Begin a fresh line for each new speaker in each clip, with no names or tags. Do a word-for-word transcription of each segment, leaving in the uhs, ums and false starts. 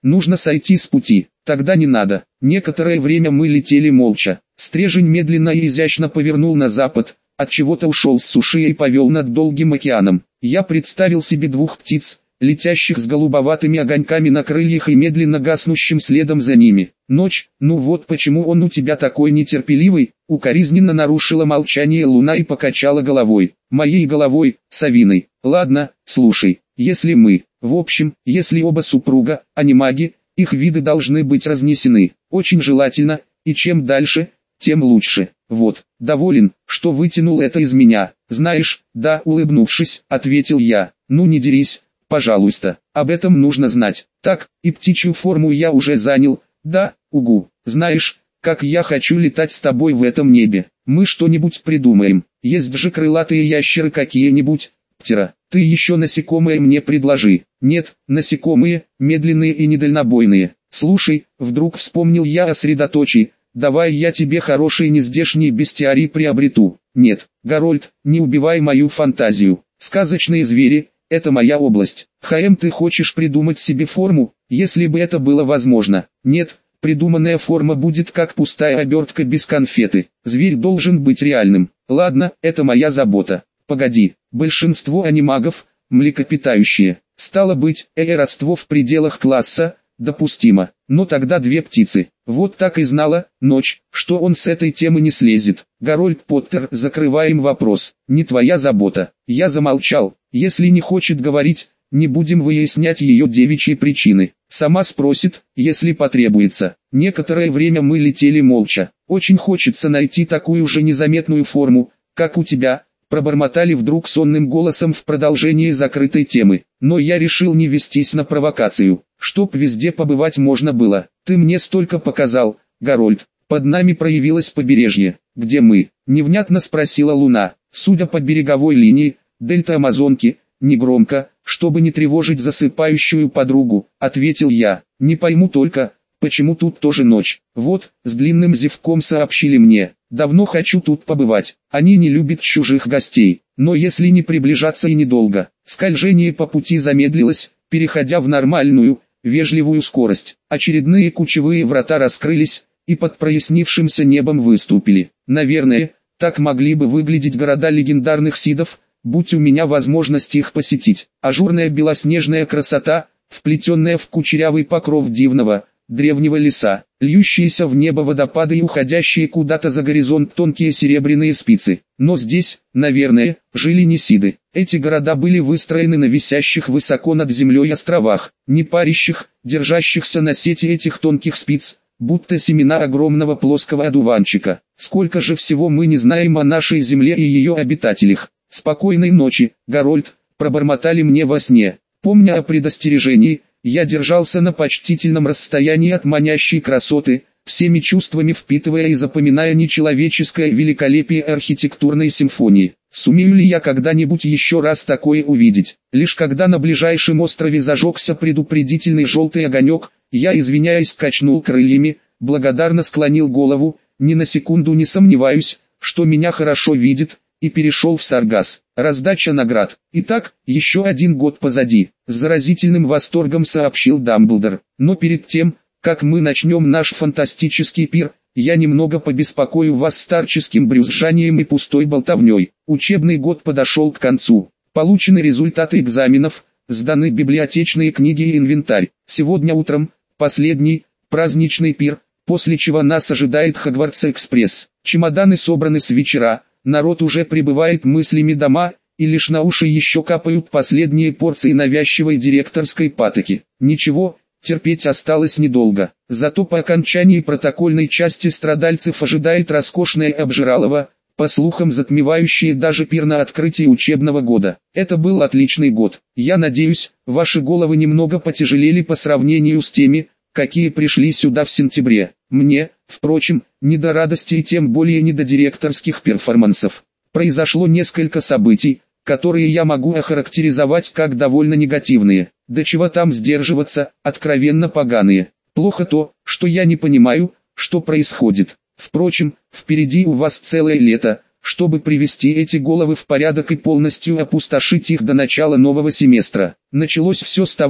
нужно сойти с пути. Тогда не надо. Некоторое время мы летели молча. Стрежень медленно и изящно повернул на запад, от чего-то ушел с суши и повел над долгим океаном. Я представил себе двух птиц, летящих с голубоватыми огоньками на крыльях и медленно гаснущим следом за ними. Ночь, ну вот почему он у тебя такой нетерпеливый, укоризненно нарушила молчание луна и покачала головой. Моей головой, Савиной. Ладно, слушай, если мы, в общем, если оба супруга, а не маги, их виды должны быть разнесены, очень желательно, и чем дальше, тем лучше. Вот, доволен, что вытянул это из меня. Знаешь, да, улыбнувшись, ответил я. Ну не дерись, пожалуйста, об этом нужно знать. Так, и птичью форму я уже занял, да, угу. Знаешь, как я хочу летать с тобой в этом небе. Мы что-нибудь придумаем. Есть же крылатые ящеры какие-нибудь. Птера, ты еще насекомые мне предложи. Нет, насекомые, медленные и недальнобойные. Слушай, вдруг вспомнил я о средоточии. Давай я тебе хороший нездешний бестиарий приобрету. Нет, Гарольд, не убивай мою фантазию. Сказочные звери – это моя область. Хаэм, ты хочешь придумать себе форму, если бы это было возможно? Нет, придуманная форма будет как пустая обертка без конфеты. Зверь должен быть реальным. Ладно, это моя забота. Погоди, большинство анимагов – млекопитающие. Стало быть, э родство в пределах класса – допустимо. Но тогда две птицы. Вот так и знала, ночь, что он с этой темы не слезет. Гарольд Поттер, закрываем вопрос. Не твоя забота. Я замолчал. Если не хочет говорить, не будем выяснять ее девичьи причины. Сама спросит, если потребуется. Некоторое время мы летели молча. Очень хочется найти такую же незаметную форму, как у тебя, пробормотали вдруг сонным голосом в продолжении закрытой темы. Но я решил не вестись на провокацию, чтоб везде побывать можно было. Ты мне столько показал, Гарольд. Под нами проявилось побережье. Где мы? Невнятно спросила луна. Судя по береговой линии, дельта Амазонки. Негромко, чтобы не тревожить засыпающую подругу, ответил я. Не пойму только, почему тут тоже ночь. Вот, с длинным зевком сообщили мне. Давно хочу тут побывать. Они не любят чужих гостей. Но если не приближаться и недолго. Скольжение по пути замедлилось, переходя в нормальную, вежливую скорость. Очередные кучевые врата раскрылись, и под прояснившимся небом выступили. Наверное, так могли бы выглядеть города легендарных сидов, будь у меня возможность их посетить. Ажурная белоснежная красота, вплетенная в кучерявый покров дивного, древнего леса, льющиеся в небо водопады и уходящие куда-то за горизонт тонкие серебряные спицы. Но здесь, наверное, жили не сиды. Эти города были выстроены на висящих высоко над землей островах, не парящих, держащихся на сети этих тонких спиц, будто семена огромного плоского одуванчика. Сколько же всего мы не знаем о нашей земле и ее обитателях. «Спокойной ночи, Гарольд», пробормотали мне во сне. Помня о предостережении, я держался на почтительном расстоянии от манящей красоты, всеми чувствами впитывая и запоминая нечеловеческое великолепие архитектурной симфонии. Сумею ли я когда-нибудь еще раз такое увидеть? Лишь когда на ближайшем острове зажегся предупредительный желтый огонек, я, извиняясь, качнул крыльями, благодарно склонил голову, ни на секунду не сомневаюсь, что меня хорошо видит, и перешел в Саргас. Раздача наград. Итак, еще один год позади, с заразительным восторгом сообщил Дамблдор. Но перед тем, как мы начнем наш фантастический пир, я немного побеспокою вас старческим брюзжанием и пустой болтовней. Учебный год подошел к концу. Получены результаты экзаменов, сданы библиотечные книги и инвентарь. Сегодня утром, последний, праздничный пир, после чего нас ожидает Хогвартс-экспресс. Чемоданы собраны с вечера. Народ уже прибывает мыслями дома, и лишь на уши еще капают последние порции навязчивой директорской патоки. Ничего, терпеть осталось недолго. Зато по окончании протокольной части страдальцев ожидает роскошное обжиралово, по слухам затмевающее даже пир на открытии учебного года. Это был отличный год. Я надеюсь, ваши головы немного потяжелели по сравнению с теми, какие пришли сюда в сентябре. Мне, впрочем, не до радости и тем более не до директорских перформансов. Произошло несколько событий, которые я могу охарактеризовать как довольно негативные. Да чего там сдерживаться, откровенно поганые. Плохо то, что я не понимаю, что происходит. Впрочем, впереди у вас целое лето, чтобы привести эти головы в порядок и полностью опустошить их до начала нового семестра. Началось все с того,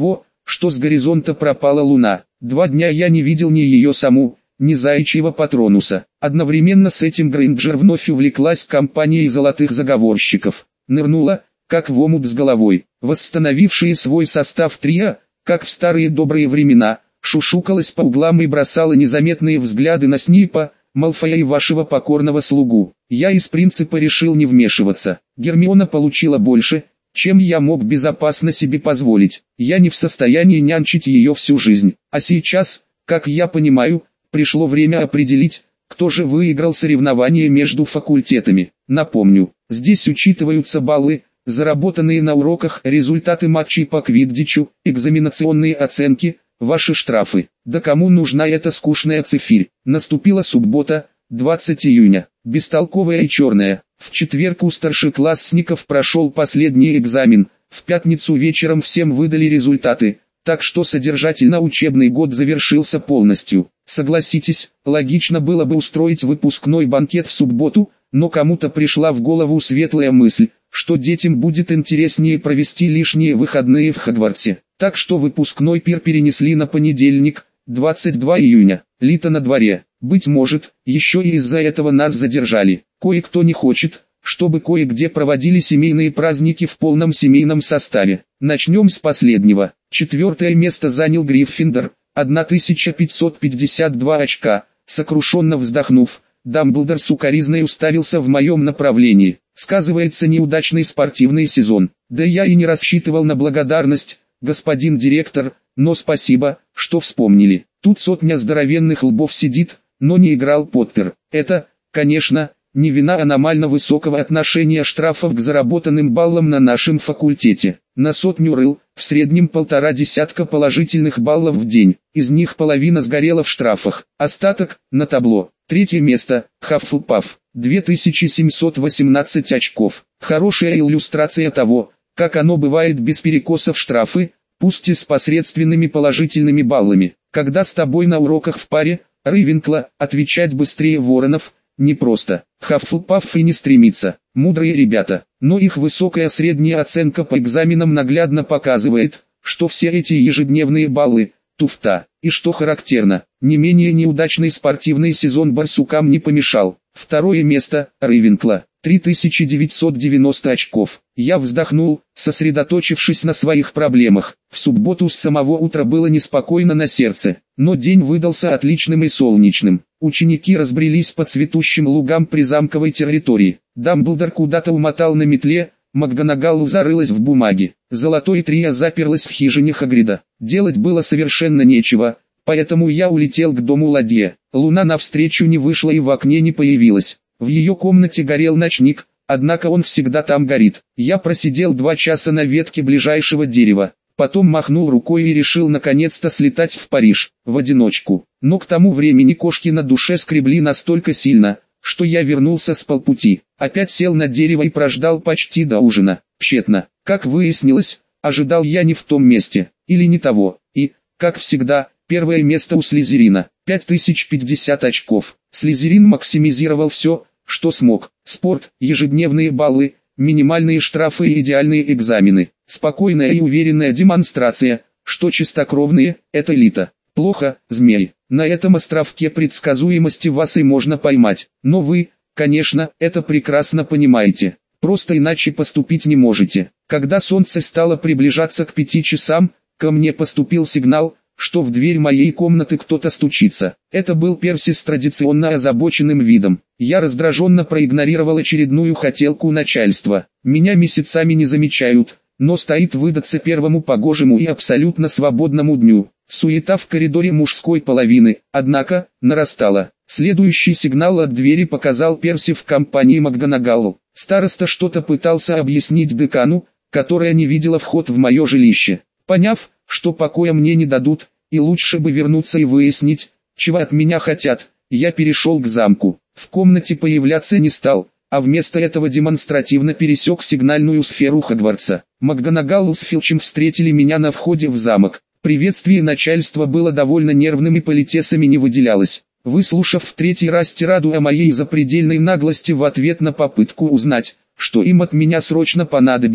что с горизонта пропала луна. Два дня я не видел ни ее саму, ни заячьего Патронуса. Одновременно с этим Грейнджер вновь увлеклась компанией золотых заговорщиков. Нырнула, как в омут с головой. Восстановившие свой состав трио, как в старые добрые времена, шушукалась по углам и бросала незаметные взгляды на Снейпа, Малфоя и вашего покорного слугу. Я из принципа решил не вмешиваться. Гермиона получила больше, чем я мог безопасно себе позволить. Я не в состоянии нянчить ее всю жизнь. А сейчас, как я понимаю, пришло время определить, кто же выиграл соревнование между факультетами. Напомню, здесь учитываются баллы, заработанные на уроках, результаты матчей по квиддичу, экзаменационные оценки, ваши штрафы. Да кому нужна эта скучная цифирь? Наступила суббота, двадцатое июня, бестолковая и черная. В четверг у старшеклассников прошел последний экзамен, в пятницу вечером всем выдали результаты, так что содержательно учебный год завершился полностью. Согласитесь, логично было бы устроить выпускной банкет в субботу, но кому-то пришла в голову светлая мысль, что детям будет интереснее провести лишние выходные в Хогвартсе. Так что выпускной пир перенесли на понедельник, двадцатое второе июня. Лето на дворе. Быть может, еще и из-за этого нас задержали. Кое-кто не хочет, чтобы кое-где проводили семейные праздники в полном семейном составе. Начнем с последнего. Четвертое место занял Гриффиндор, тысяча пятьсот пятьдесят два очка. Сокрушенно вздохнув, Дамблдор сукоризной уставился в моем направлении. Сказывается неудачный спортивный сезон. Да я и не рассчитывал на благодарность, господин директор, но спасибо, что вспомнили. Тут сотня здоровенных лбов сидит, но не играл Поттер. Это, конечно, не вина аномально высокого отношения штрафов к заработанным баллам на нашем факультете. На сотню рыл, в среднем полтора десятка положительных баллов в день, из них половина сгорела в штрафах, остаток – на табло. Третье место – Хаффлпаф, две тысячи семьсот восемнадцать очков. Хорошая иллюстрация того, как оно бывает без перекосов штрафы, пусть и с посредственными положительными баллами. Когда с тобой на уроках в паре, Рейвенкла, отвечать быстрее воронов, непросто. Хаффлпаф и не стремится, мудрые ребята, но их высокая средняя оценка по экзаменам наглядно показывает, что все эти ежедневные баллы – туфта. И что характерно, не менее неудачный спортивный сезон барсукам не помешал. Второе место – Рейвенкла, три тысячи девятьсот девяносто очков. Я вздохнул, сосредоточившись на своих проблемах. В субботу с самого утра было неспокойно на сердце, но день выдался отличным и солнечным. Ученики разбрелись по цветущим лугам призамковой территории. Дамблдор куда-то умотал на метле, МакГонагал зарылась в бумаге. Золотое трио заперлось в хижине Хагрида. Делать было совершенно нечего, поэтому я улетел к дому ладье. Луна навстречу не вышла и в окне не появилась. В ее комнате горел ночник, однако он всегда там горит. Я просидел два часа на ветке ближайшего дерева, потом махнул рукой и решил наконец-то слетать в Париж, в одиночку. Но к тому времени кошки на душе скребли настолько сильно, что я вернулся с полпути. Опять сел на дерево и прождал почти до ужина. Тщетно. Как выяснилось, ожидал я не в том месте, или не того, и, как всегда, первое место у Слизерина, пять тысяч пятьдесят очков. Слизерин максимизировал все, что смог. Спорт, ежедневные баллы, минимальные штрафы и идеальные экзамены. Спокойная и уверенная демонстрация, что чистокровные – это элита. Плохо, змей. На этом островке предсказуемости вас и можно поймать. Но вы, конечно, это прекрасно понимаете. Просто иначе поступить не можете. Когда солнце стало приближаться к пяти часам, ко мне поступил сигнал, что в дверь моей комнаты кто-то стучится. Это был Перси с традиционно озабоченным видом. Я раздраженно проигнорировал очередную хотелку начальства. Меня месяцами не замечают, но стоит выдаться первому погожему и абсолютно свободному дню. Суета в коридоре мужской половины, однако, нарастала. Следующий сигнал от двери показал Перси в компании МакГонагал. Староста что-то пытался объяснить декану, которая не видела вход в мое жилище. Поняв, что покоя мне не дадут, и лучше бы вернуться и выяснить, чего от меня хотят, я перешел к замку. В комнате появляться не стал, а вместо этого демонстративно пересек сигнальную сферу Хогвартса. МакГонагал с Филчем встретили меня на входе в замок. Приветствие начальства было довольно нервным и политесами не выделялось. Выслушав в третий раз тираду о моей запредельной наглости в ответ на попытку узнать, что им от меня срочно понадобилось,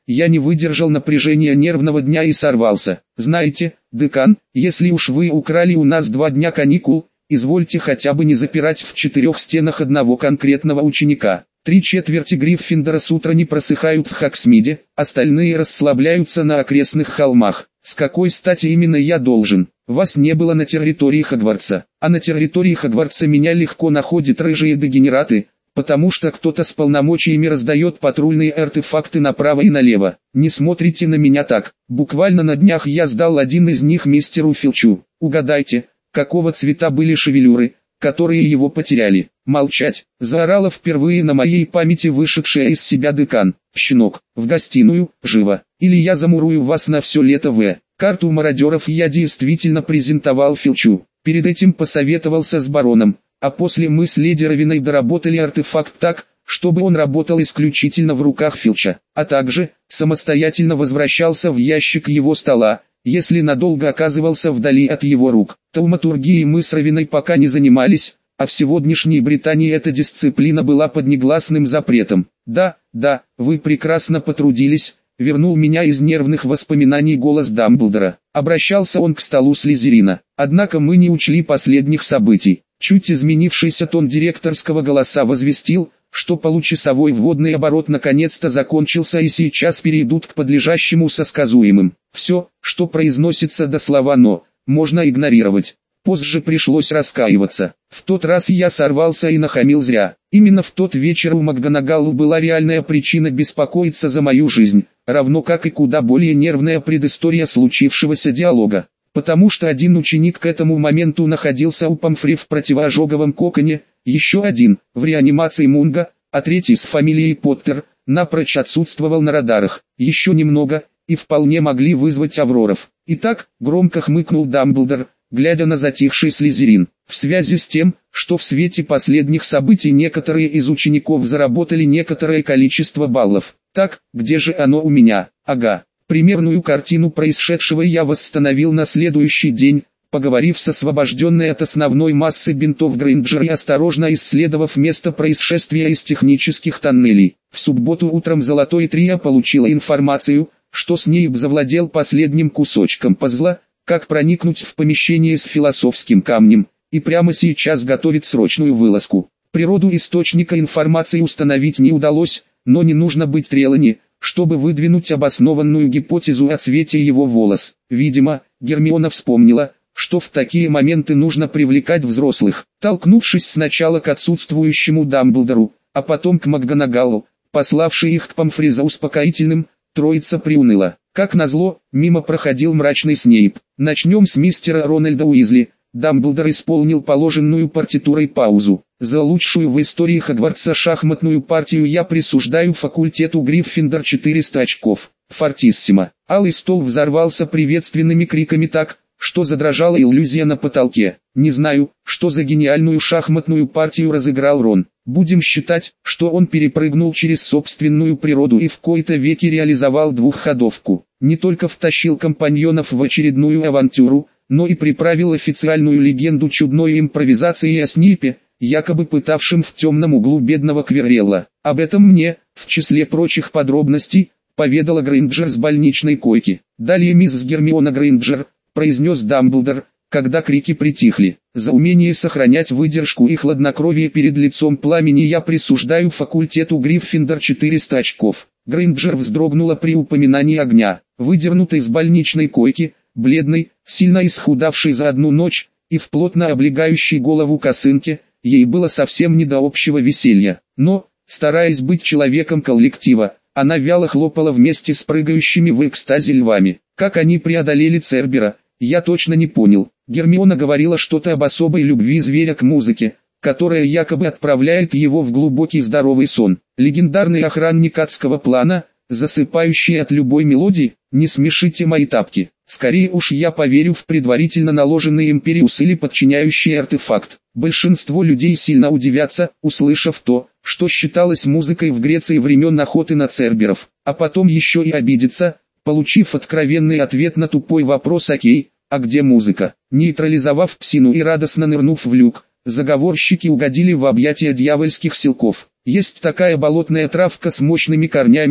я не выдержал напряжения нервного дня и сорвался. Знаете, декан, если уж вы украли у нас два дня каникул, извольте хотя бы не запирать в четырех стенах одного конкретного ученика. Три четверти Гриффиндора с утра не просыхают в Хоксмиде, остальные расслабляются на окрестных холмах. С какой стати именно я должен? Вас не было на территории Хогвартса, а на территории Хогвартса меня легко находят рыжие дегенераты, потому что кто-то с полномочиями раздает патрульные артефакты направо и налево. Не смотрите на меня так, буквально на днях я сдал один из них мистеру Филчу. Угадайте, какого цвета были шевелюры, которые его потеряли. Молчать, заорала впервые на моей памяти вышедшая из себя декан. Щенок, в гостиную, живо, или я замурую вас на все лето в. Карту мародеров я действительно презентовал Филчу. Перед этим посоветовался с бароном, а после мы с леди Равиной доработали артефакт так, чтобы он работал исключительно в руках Филча, а также самостоятельно возвращался в ящик его стола, если надолго оказывался вдали от его рук. Тауматургией мы с Равиной пока не занимались, а в сегодняшней Британии эта дисциплина была под негласным запретом. Да, да, вы прекрасно потрудились, вернул меня из нервных воспоминаний голос Дамблдора. Обращался он к столу Слизерина. Однако мы не учли последних событий. Чуть изменившийся тон директорского голоса возвестил, что получасовой вводный оборот наконец-то закончился и сейчас перейдут к подлежащему со сказуемым. Все, что произносится до слова «но», можно игнорировать. Позже пришлось раскаиваться. В тот раз я сорвался и нахамил зря. Именно в тот вечер у МакГонагалл была реальная причина беспокоиться за мою жизнь, равно как и куда более нервная предыстория случившегося диалога. Потому что один ученик к этому моменту находился у Помфри в противоожоговом коконе, еще один в реанимации Мунга, а третий с фамилией Поттер напрочь отсутствовал на радарах. Еще немного, и вполне могли вызвать Авроров. Итак, громко хмыкнул Дамблдор, глядя на затихший Слизерин. В связи с тем, что в свете последних событий некоторые из учеников заработали некоторое количество баллов. Так, где же оно у меня? Ага. Примерную картину происшедшего я восстановил на следующий день, поговорив с освобожденной от основной массы бинтов Грейнджер и осторожно исследовав место происшествия из технических тоннелей. В субботу утром Золотой Трио получила информацию, что Снейп завладел последним кусочком пазла, как проникнуть в помещение с философским камнем, и прямо сейчас готовит срочную вылазку. Природу источника информации установить не удалось, но не нужно быть Трелани, чтобы выдвинуть обоснованную гипотезу о цвете его волос. Видимо, Гермиона вспомнила, что в такие моменты нужно привлекать взрослых. Толкнувшись сначала к отсутствующему Дамблдору, а потом к МакГонагалл, пославшей их к Помфри за успокоительным, троица приуныла. Как назло, мимо проходил мрачный Снейп. Начнем с мистера Рональда Уизли. Дамблдор исполнил положенную партитурой паузу. За лучшую в истории Хогвартса шахматную партию я присуждаю факультету Гриффиндор четыреста очков. Фортиссимо. Алый стол взорвался приветственными криками так, что задрожала иллюзия на потолке. Не знаю, что за гениальную шахматную партию разыграл Рон. Будем считать, что он перепрыгнул через собственную природу и в кои-то веки реализовал двухходовку. Не только втащил компаньонов в очередную авантюру, но и приправил официальную легенду чудной импровизацией о Снейпе, якобы пытавшим в темном углу бедного Квиррелла. Об этом мне, в числе прочих подробностей, поведала Грейнджер с больничной койки. Далее мисс Гермиона Грейнджер, произнес Дамблдор, когда крики притихли. За умение сохранять выдержку и хладнокровие перед лицом пламени я присуждаю факультету Гриффиндор четыреста очков. Грейнджер вздрогнула при упоминании огня. Выдернутый с больничной койки, бледной, сильно исхудавшей за одну ночь, и в плотно облегающей голову косынке, ей было совсем не до общего веселья. Но, стараясь быть человеком коллектива, она вяло хлопала вместе с прыгающими в экстазе львами. Как они преодолели Цербера, я точно не понял. Гермиона говорила что-то об особой любви зверя к музыке, которая якобы отправляет его в глубокий здоровый сон. Легендарный охранник адского плана, засыпающий от любой мелодии. Не смешите мои тапки. Скорее уж я поверю в предварительно наложенный империус или подчиняющий артефакт. Большинство людей сильно удивятся, услышав то, что считалось музыкой в Греции времен охоты на церберов, а потом еще и обидятся, получив откровенный ответ на тупой вопрос: окей, а где музыка? Нейтрализовав псину и радостно нырнув в люк, заговорщики угодили в объятия дьявольских силков. Есть такая болотная травка с мощными корнями,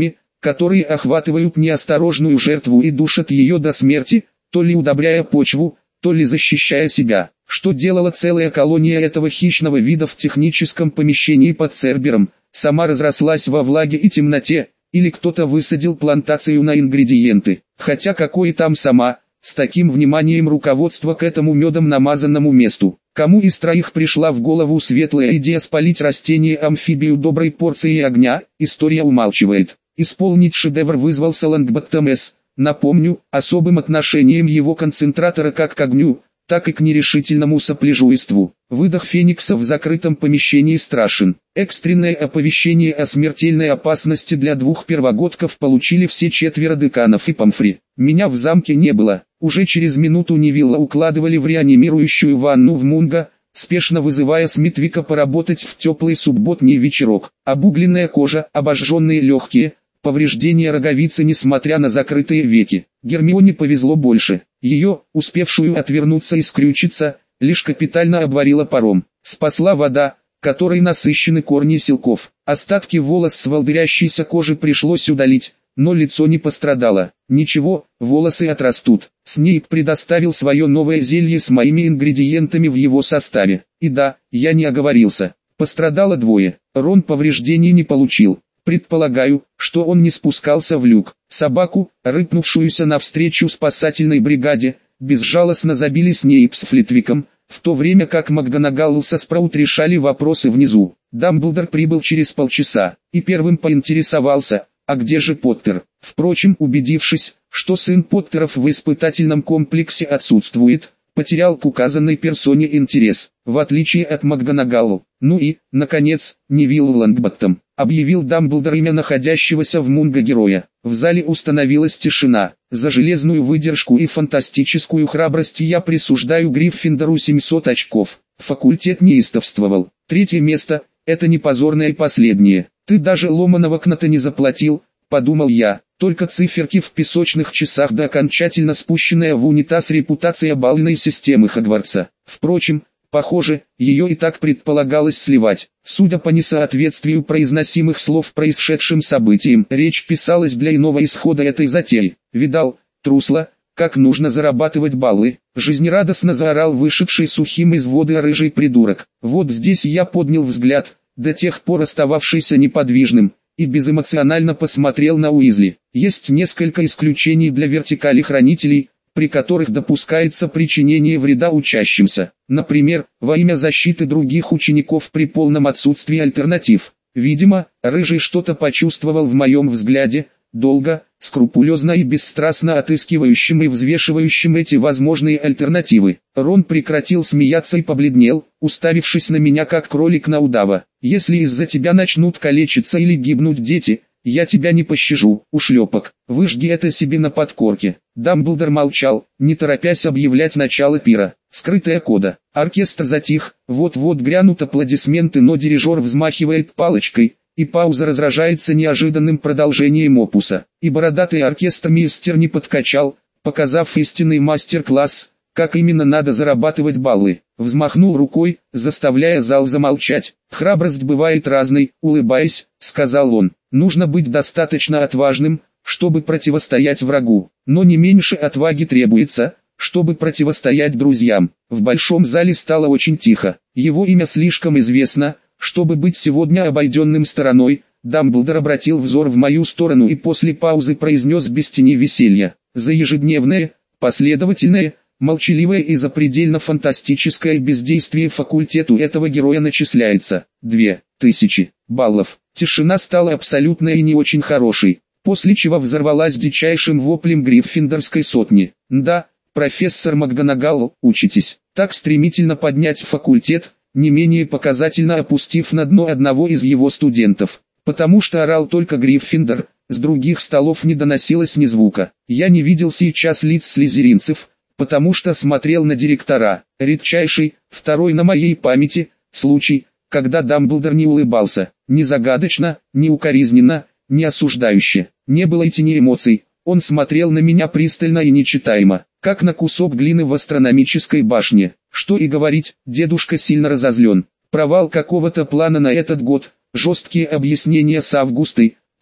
которые охватывают неосторожную жертву и душат ее до смерти, то ли удобряя почву, то ли защищая себя. Что делала целая колония этого хищного вида в техническом помещении под Цербером? Сама разрослась во влаге и темноте, или кто-то высадил плантацию на ингредиенты. Хотя какое там сама, с таким вниманием руководство к этому медом намазанному месту. Кому из троих пришла в голову светлая идея спалить растение-амфибию доброй порцией огня, история умалчивает. Исполнить шедевр вызвался Лонгботтом С. Напомню, особым отношением его концентратора как к огню, так и к нерешительному сопляжуйству. Выдох Феникса в закрытом помещении страшен. Экстренное оповещение о смертельной опасности для двух первогодков получили все четверо деканов и Помфри. Меня в замке не было. Уже через минуту Невилла укладывали в реанимирующую ванну в Мунго, спешно вызывая Смитвика поработать в теплый субботний вечерок. Обугленная кожа, обожженные легкие, повреждения роговицы несмотря на закрытые веки. Гермионе повезло больше. Ее, успевшую отвернуться и скрючиться, лишь капитально обварила паром. Спасла вода, которой насыщены корни силков. Остатки волос с волдырящейся кожи пришлось удалить, но лицо не пострадало. Ничего, волосы отрастут. Снейп предоставил свое новое зелье с моими ингредиентами в его составе. И да, я не оговорился. Пострадало двое. Рон повреждений не получил. Предполагаю, что он не спускался в люк. Собаку, рыпнувшуюся навстречу спасательной бригаде, безжалостно забили Снейп с Флитвиком, в то время как МакГонагалл со Спраут решали вопросы внизу. Дамблдор прибыл через полчаса, и первым поинтересовался, а где же Поттер? Впрочем, убедившись, что сын Поттеров в испытательном комплексе отсутствует, потерял к указанной персоне интерес, в отличие от МакГонагалл. Ну и, наконец, Невилл Лонгботтом, объявил Дамблдор имя находящегося в Мунго героя. В зале установилась тишина. За железную выдержку и фантастическую храбрость я присуждаю Гриффиндору семьсот очков. Факультет неистовствовал. Третье место, это не позорное и последнее. Ты даже ломаного кната не заплатил, подумал я. Только циферки в песочных часах да окончательно спущенная в унитаз репутация балльной системы Хогвартса. Впрочем, похоже, ее и так предполагалось сливать. Судя по несоответствию произносимых слов происшедшим событиям, речь писалась для иного исхода этой затеи. Видал, трусла, как нужно зарабатывать баллы, жизнерадостно заорал вышедший сухим из воды рыжий придурок. Вот здесь я поднял взгляд, до тех пор остававшийся неподвижным, и безэмоционально посмотрел на Уизли. Есть несколько исключений для вертикали хранителей, при которых допускается причинение вреда учащимся. Например, во имя защиты других учеников при полном отсутствии альтернатив. Видимо, Рыжий что-то почувствовал в моем взгляде, долго, скрупулезно и бесстрастно отыскивающим и взвешивающим эти возможные альтернативы. Рон прекратил смеяться и побледнел, уставившись на меня как кролик на удава. «Если из-за тебя начнут калечиться или гибнуть дети, я тебя не пощажу, ушлепок, выжги это себе на подкорке». Дамблдор молчал, не торопясь объявлять начало пира. Скрытая кода. Оркестр затих, вот-вот грянут аплодисменты, но дирижер взмахивает палочкой, и пауза разражается неожиданным продолжением опуса. И бородатый оркестр-мистер не подкачал, показав истинный мастер-класс, как именно надо зарабатывать баллы. Взмахнул рукой, заставляя зал замолчать. «Храбрость бывает разной», улыбаясь, сказал он. «Нужно быть достаточно отважным, чтобы противостоять врагу, но не меньше отваги требуется, чтобы противостоять друзьям». В большом зале стало очень тихо. Его имя слишком известно, чтобы быть сегодня обойденным стороной. Дамблдор обратил взор в мою сторону и после паузы произнес без тени веселья: «За ежедневное, последовательное, молчаливое и запредельно фантастическое бездействие факультету этого героя начисляется две тысячи баллов». Тишина стала абсолютной и не очень хорошей, после чего взорвалась дичайшим воплем гриффиндорской сотни. «Да, профессор МакГонагалл, учитесь». Так стремительно поднять факультет, не менее показательно опустив на дно одного из его студентов. Потому что орал только Гриффиндор, с других столов не доносилось ни звука. Я не видел сейчас лиц слизеринцев, потому что смотрел на директора. Редчайший, второй на моей памяти, случай, когда Дамблдор не улыбался, ни загадочно, ни укоризненно, ни осуждающе. Не было и тени эмоций, он смотрел на меня пристально и нечитаемо, как на кусок глины в астрономической башне. Что и говорить, дедушка сильно разозлен. Провал какого-то плана на этот год, жесткие объяснения с Августой,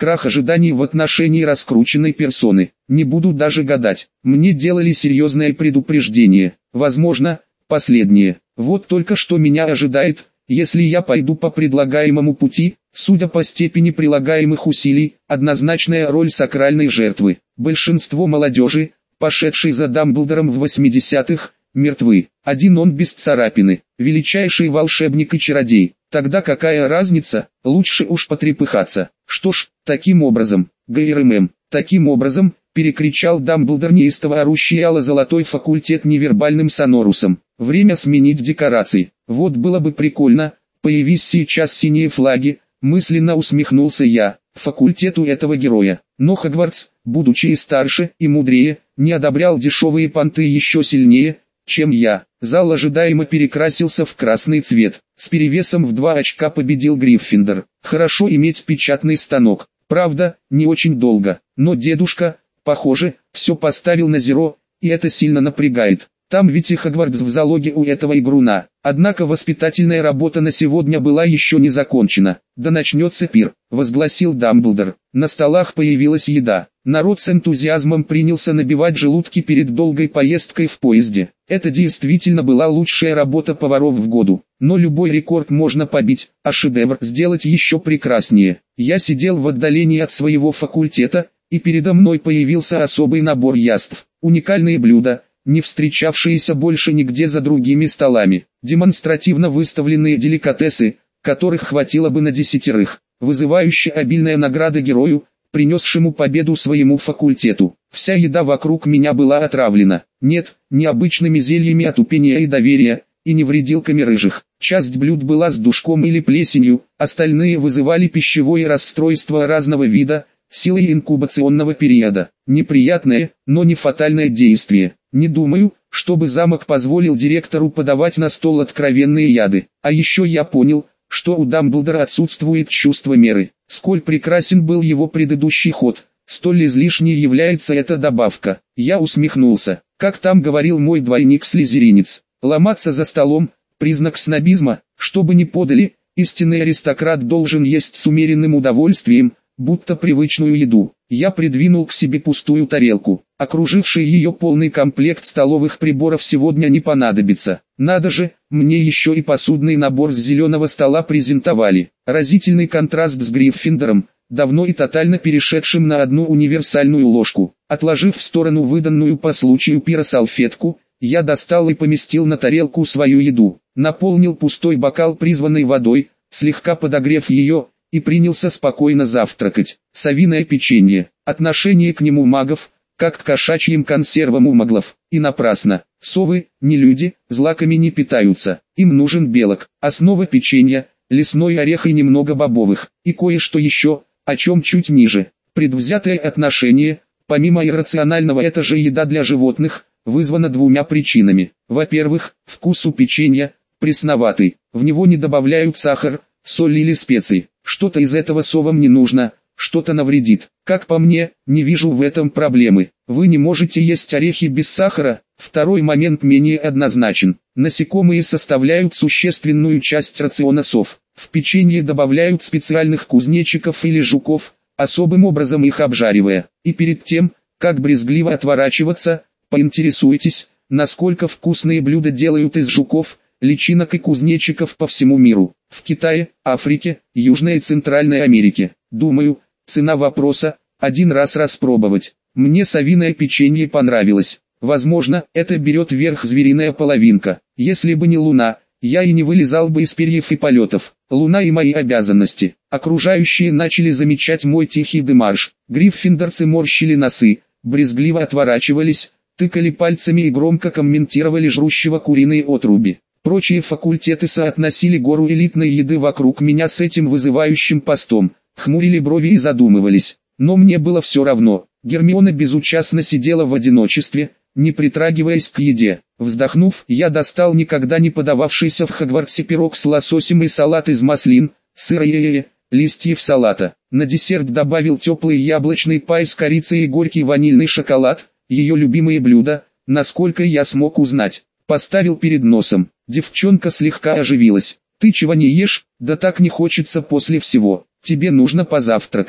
Крах ожиданий в отношении раскрученной персоны. Не буду даже гадать. Мне делали серьезное предупреждение. Возможно, последнее. Вот только что меня ожидает, если я пойду по предлагаемому пути. Судя по степени прилагаемых усилий, однозначная роль сакральной жертвы. Большинство молодежи, пошедшей за Дамблдором в восьмидесятых, мертвы. Один он без царапины, величайший волшебник и чародей. Тогда какая разница, лучше уж потрепыхаться. Что ж, таким образом, ГРММ, таким образом, перекричал Дамблдор неистово орущий ало-золотой факультет невербальным сонорусом. Время сменить декорации. Вот было бы прикольно, появись сейчас синие флаги, мысленно усмехнулся я, факультету этого героя. Но Хогвартс, будучи и старше, и мудрее, не одобрял дешевые понты еще сильнее, чем я. Зал ожидаемо перекрасился в красный цвет. С перевесом в два очка победил Гриффиндор. Хорошо иметь печатный станок. Правда, не очень долго. Но дедушка, похоже, все поставил на зеро, и это сильно напрягает. Там ведь и Хогвартс в залоге у этого игруна. Однако воспитательная работа на сегодня была еще не закончена. Да начнется пир, возгласил Дамблдор. На столах появилась еда. Народ с энтузиазмом принялся набивать желудки перед долгой поездкой в поезде. Это действительно была лучшая работа поваров в году. Но любой рекорд можно побить, а шедевр сделать еще прекраснее. Я сидел в отдалении от своего факультета, и передо мной появился особый набор яств. Уникальные блюда, не встречавшиеся больше нигде за другими столами. Демонстративно выставленные деликатесы, которых хватило бы на десятерых. Вызывающая обильная награда герою, принесшему победу своему факультету. Вся еда вокруг меня была отравлена. Нет, не обычными зельями отупения и доверия, и не вредилками рыжих. Часть блюд была с душком или плесенью, остальные вызывали пищевое расстройство разного вида, силой инкубационного периода. Неприятное, но не фатальное действие. Не думаю, чтобы замок позволил директору подавать на стол откровенные яды. А еще я понял, что у Дамблдора отсутствует чувство меры. Сколь прекрасен был его предыдущий ход, столь излишней является эта добавка. Я усмехнулся. Как там говорил мой двойник-слизеринец, ломаться за столом – признак снобизма, что бы ни подали, истинный аристократ должен есть с умеренным удовольствием, будто привычную еду. Я придвинул к себе пустую тарелку. Окруживший ее полный комплект столовых приборов сегодня не понадобится. Надо же, мне еще и посудный набор с зеленого стола презентовали. Разительный контраст с Гриффиндором, давно и тотально перешедшим на одну универсальную ложку. Отложив в сторону выданную по случаю пира салфетку, я достал и поместил на тарелку свою еду. Наполнил пустой бокал призванной водой, слегка подогрев ее, и принялся спокойно завтракать. Совиное печенье. Отношение к нему магов, как к кошачьим консервам у маглов. И напрасно. Совы, не люди, злаками не питаются. Им нужен белок. Основа печенья, лесной орех и немного бобовых. И кое-что еще, о чем чуть ниже. Предвзятое отношение, помимо иррационального, это же еда для животных, вызвано двумя причинами. Во-первых, вкус у печенья пресноватый. В него не добавляют сахар, соль или специи. Что-то из этого совам не нужно, что-то навредит. Как по мне, не вижу в этом проблемы. Вы не можете есть орехи без сахара. Второй момент менее однозначен. Насекомые составляют существенную часть рациона сов. В печенье добавляют специальных кузнечиков или жуков, особым образом их обжаривая. И перед тем, как брезгливо отворачиваться, поинтересуйтесь, насколько вкусные блюда делают из жуков, личинок и кузнечиков по всему миру. В Китае, Африке, Южной и Центральной Америке. Думаю, цена вопроса – один раз распробовать. Мне совиное печенье понравилось. Возможно, это берет верх звериная половинка. Если бы не луна, я и не вылезал бы из перьев и полетов. Луна и мои обязанности. Окружающие начали замечать мой тихий демарш. Гриффиндорцы морщили носы, брезгливо отворачивались, тыкали пальцами и громко комментировали жрущего куриные отруби. Прочие факультеты соотносили гору элитной еды вокруг меня с этим вызывающим постом, хмурили брови и задумывались. Но мне было все равно. Гермиона безучастно сидела в одиночестве, не притрагиваясь к еде. Вздохнув, я достал никогда не подававшийся в Хогвартсе пирог с лососем и салат из маслин, сыра и листьев салата. На десерт добавил теплый яблочный пай с корицей и горький ванильный шоколад, ее любимые блюда, насколько я смог узнать. Поставил перед носом. Девчонка слегка оживилась. «Ты чего не ешь? Да так не хочется после всего. Тебе нужно позавтракать».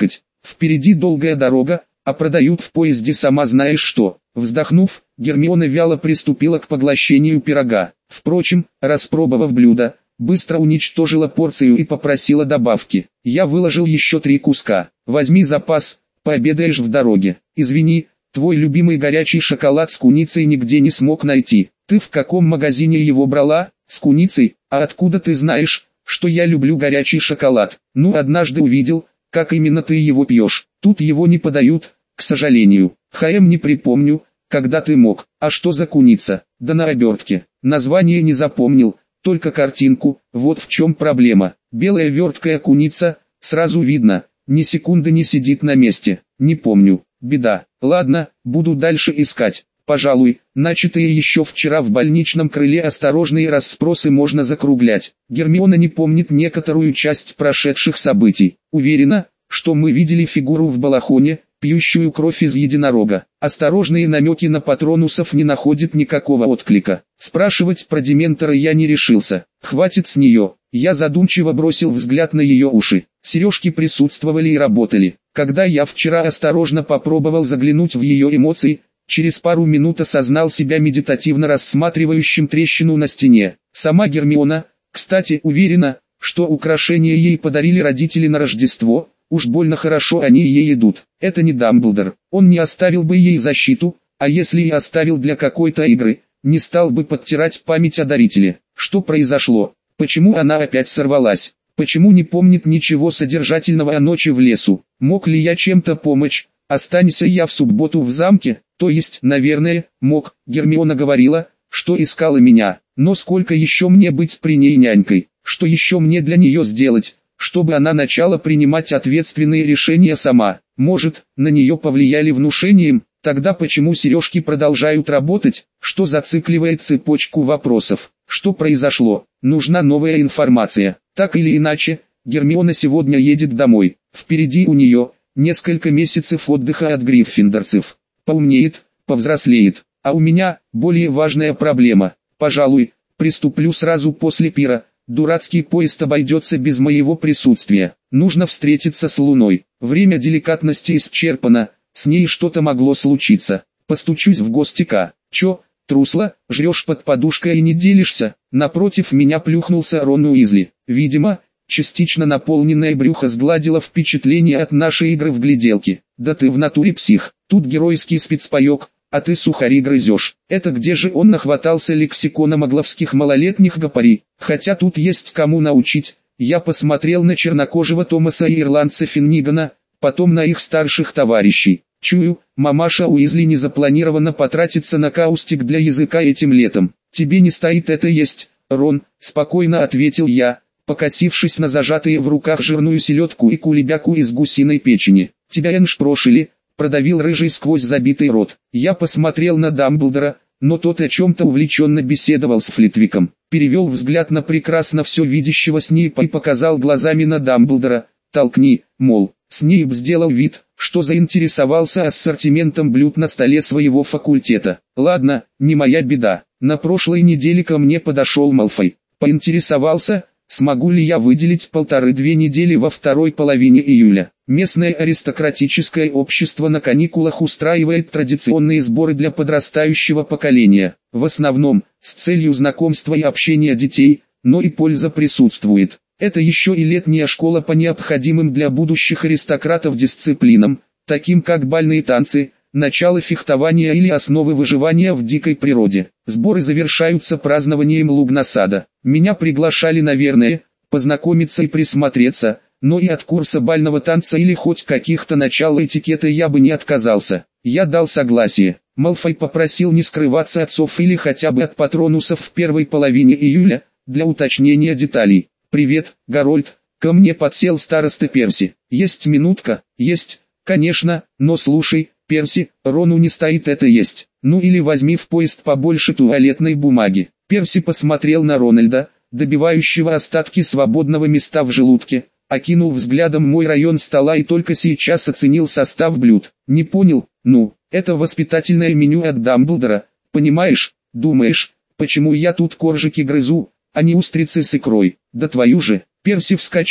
Впереди долгая дорога, а продают в поезде сама знаешь что. Вздохнув, Гермиона вяло приступила к поглощению пирога. Впрочем, распробовав блюдо, быстро уничтожила порцию и попросила добавки. Я выложил еще три куска. Возьми запас, пообедаешь в дороге. Извини, твой любимый горячий шоколад с куницей нигде не смог найти. Ты в каком магазине его брала? С куницей? А откуда ты знаешь, что я люблю горячий шоколад? Ну, однажды увидел, как именно ты его пьешь. Тут его не подают, к сожалению. ХМ не припомню, когда ты мог. А что за куница? Да на обертке. Название не запомнил, только картинку. Вот в чем проблема. Белая верткая куница, сразу видно, ни секунды не сидит на месте. Не помню. Беда. Ладно, буду дальше искать. Пожалуй, начатые еще вчера в больничном крыле осторожные расспросы можно закруглять. Гермиона не помнит некоторую часть прошедших событий. Уверена, что мы видели фигуру в балахоне, пьющую кровь из единорога. Осторожные намеки на патронусов не находят никакого отклика. Спрашивать про Дементора я не решился. Хватит с нее. Я задумчиво бросил взгляд на ее уши. Сережки присутствовали и работали. Когда я вчера осторожно попробовал заглянуть в ее эмоции, через пару минут осознал себя медитативно рассматривающим трещину на стене. Сама Гермиона, кстати, уверена, что украшения ей подарили родители на Рождество. Уж больно хорошо они ей идут. Это не Дамблдор. Он не оставил бы ей защиту, а если и оставил для какой-то игры, не стал бы подтирать память о дарителе. Что произошло? Почему она опять сорвалась? Почему не помнит ничего содержательного о ночи в лесу? Мог ли я чем-то помочь? Останься я в субботу в замке, то есть, наверное, мог. Гермиона говорила, что искала меня. Но сколько еще мне быть при ней нянькой? Что еще мне для нее сделать, чтобы она начала принимать ответственные решения сама? Может, на нее повлияли внушением? Тогда почему сережки продолжают работать? Что зацикливает цепочку вопросов? Что произошло? Нужна новая информация. Так или иначе, Гермиона сегодня едет домой. Впереди у нее несколько месяцев отдыха от гриффиндорцев. Поумнеет, повзрослеет. А у меня более важная проблема. Пожалуй, приступлю сразу после пира. Дурацкий поезд обойдется без моего присутствия. Нужно встретиться с Луной. Время деликатности исчерпано. С ней что-то могло случиться. Постучусь в гостика. Чё, трусла, жрешь под подушкой и не делишься? Напротив меня плюхнулся Рон Уизли. Видимо, частично наполненное брюхо сгладило впечатление от нашей игры в гляделки. Да ты в натуре псих. Тут геройский спецпаёк, а ты сухари грызешь. Это где же он нахватался лексикона могловских малолетних гопарей? Хотя тут есть кому научить. Я посмотрел на чернокожего Томаса и ирландца Финнигана, потом на их старших товарищей. Чую, мамаша Уизли не запланировано потратиться на каустик для языка этим летом. Тебе не стоит это есть, Рон, спокойно ответил я, покосившись на зажатые в руках жирную селедку и кулебяку из гусиной печени. Тебя энш прошили, продавил рыжий сквозь забитый рот. Я посмотрел на Дамблдора, но тот о чем-то увлеченно беседовал с Флитвиком. Перевел взгляд на прекрасно все видящего Снейпа и показал глазами на Дамблдора. Толкни, мол. Снейп сделал вид, что заинтересовался ассортиментом блюд на столе своего факультета. Ладно, не моя беда. На прошлой неделе ко мне подошел Малфой. Поинтересовался, смогу ли я выделить полторы-две недели во второй половине июля. Местное аристократическое общество на каникулах устраивает традиционные сборы для подрастающего поколения. В основном, с целью знакомства и общения детей, но и польза присутствует. Это еще и летняя школа по необходимым для будущих аристократов дисциплинам, таким как бальные танцы, начало фехтования или основы выживания в дикой природе. Сборы завершаются празднованием лугнасада. Меня приглашали, наверное, познакомиться и присмотреться, но и от курса бального танца или хоть каких-то начал этикета я бы не отказался. Я дал согласие. Малфой попросил не скрываться от сов или хотя бы от патронусов в первой половине июля, для уточнения деталей. «Привет, Гарольд», ко мне подсел староста Перси. «Есть минутка?» «Есть, конечно, но слушай, Перси, Рону не стоит это есть. Ну или возьми в поезд побольше туалетной бумаги». Перси посмотрел на Рональда, добивающего остатки свободного места в желудке, окинул взглядом мой район стола и только сейчас оценил состав блюд. «Не понял? Ну, это воспитательное меню от Дамблдора, понимаешь? Думаешь, почему я тут коржики грызу, а не устрицы с икрой? Да твою же!» Перси вскочил,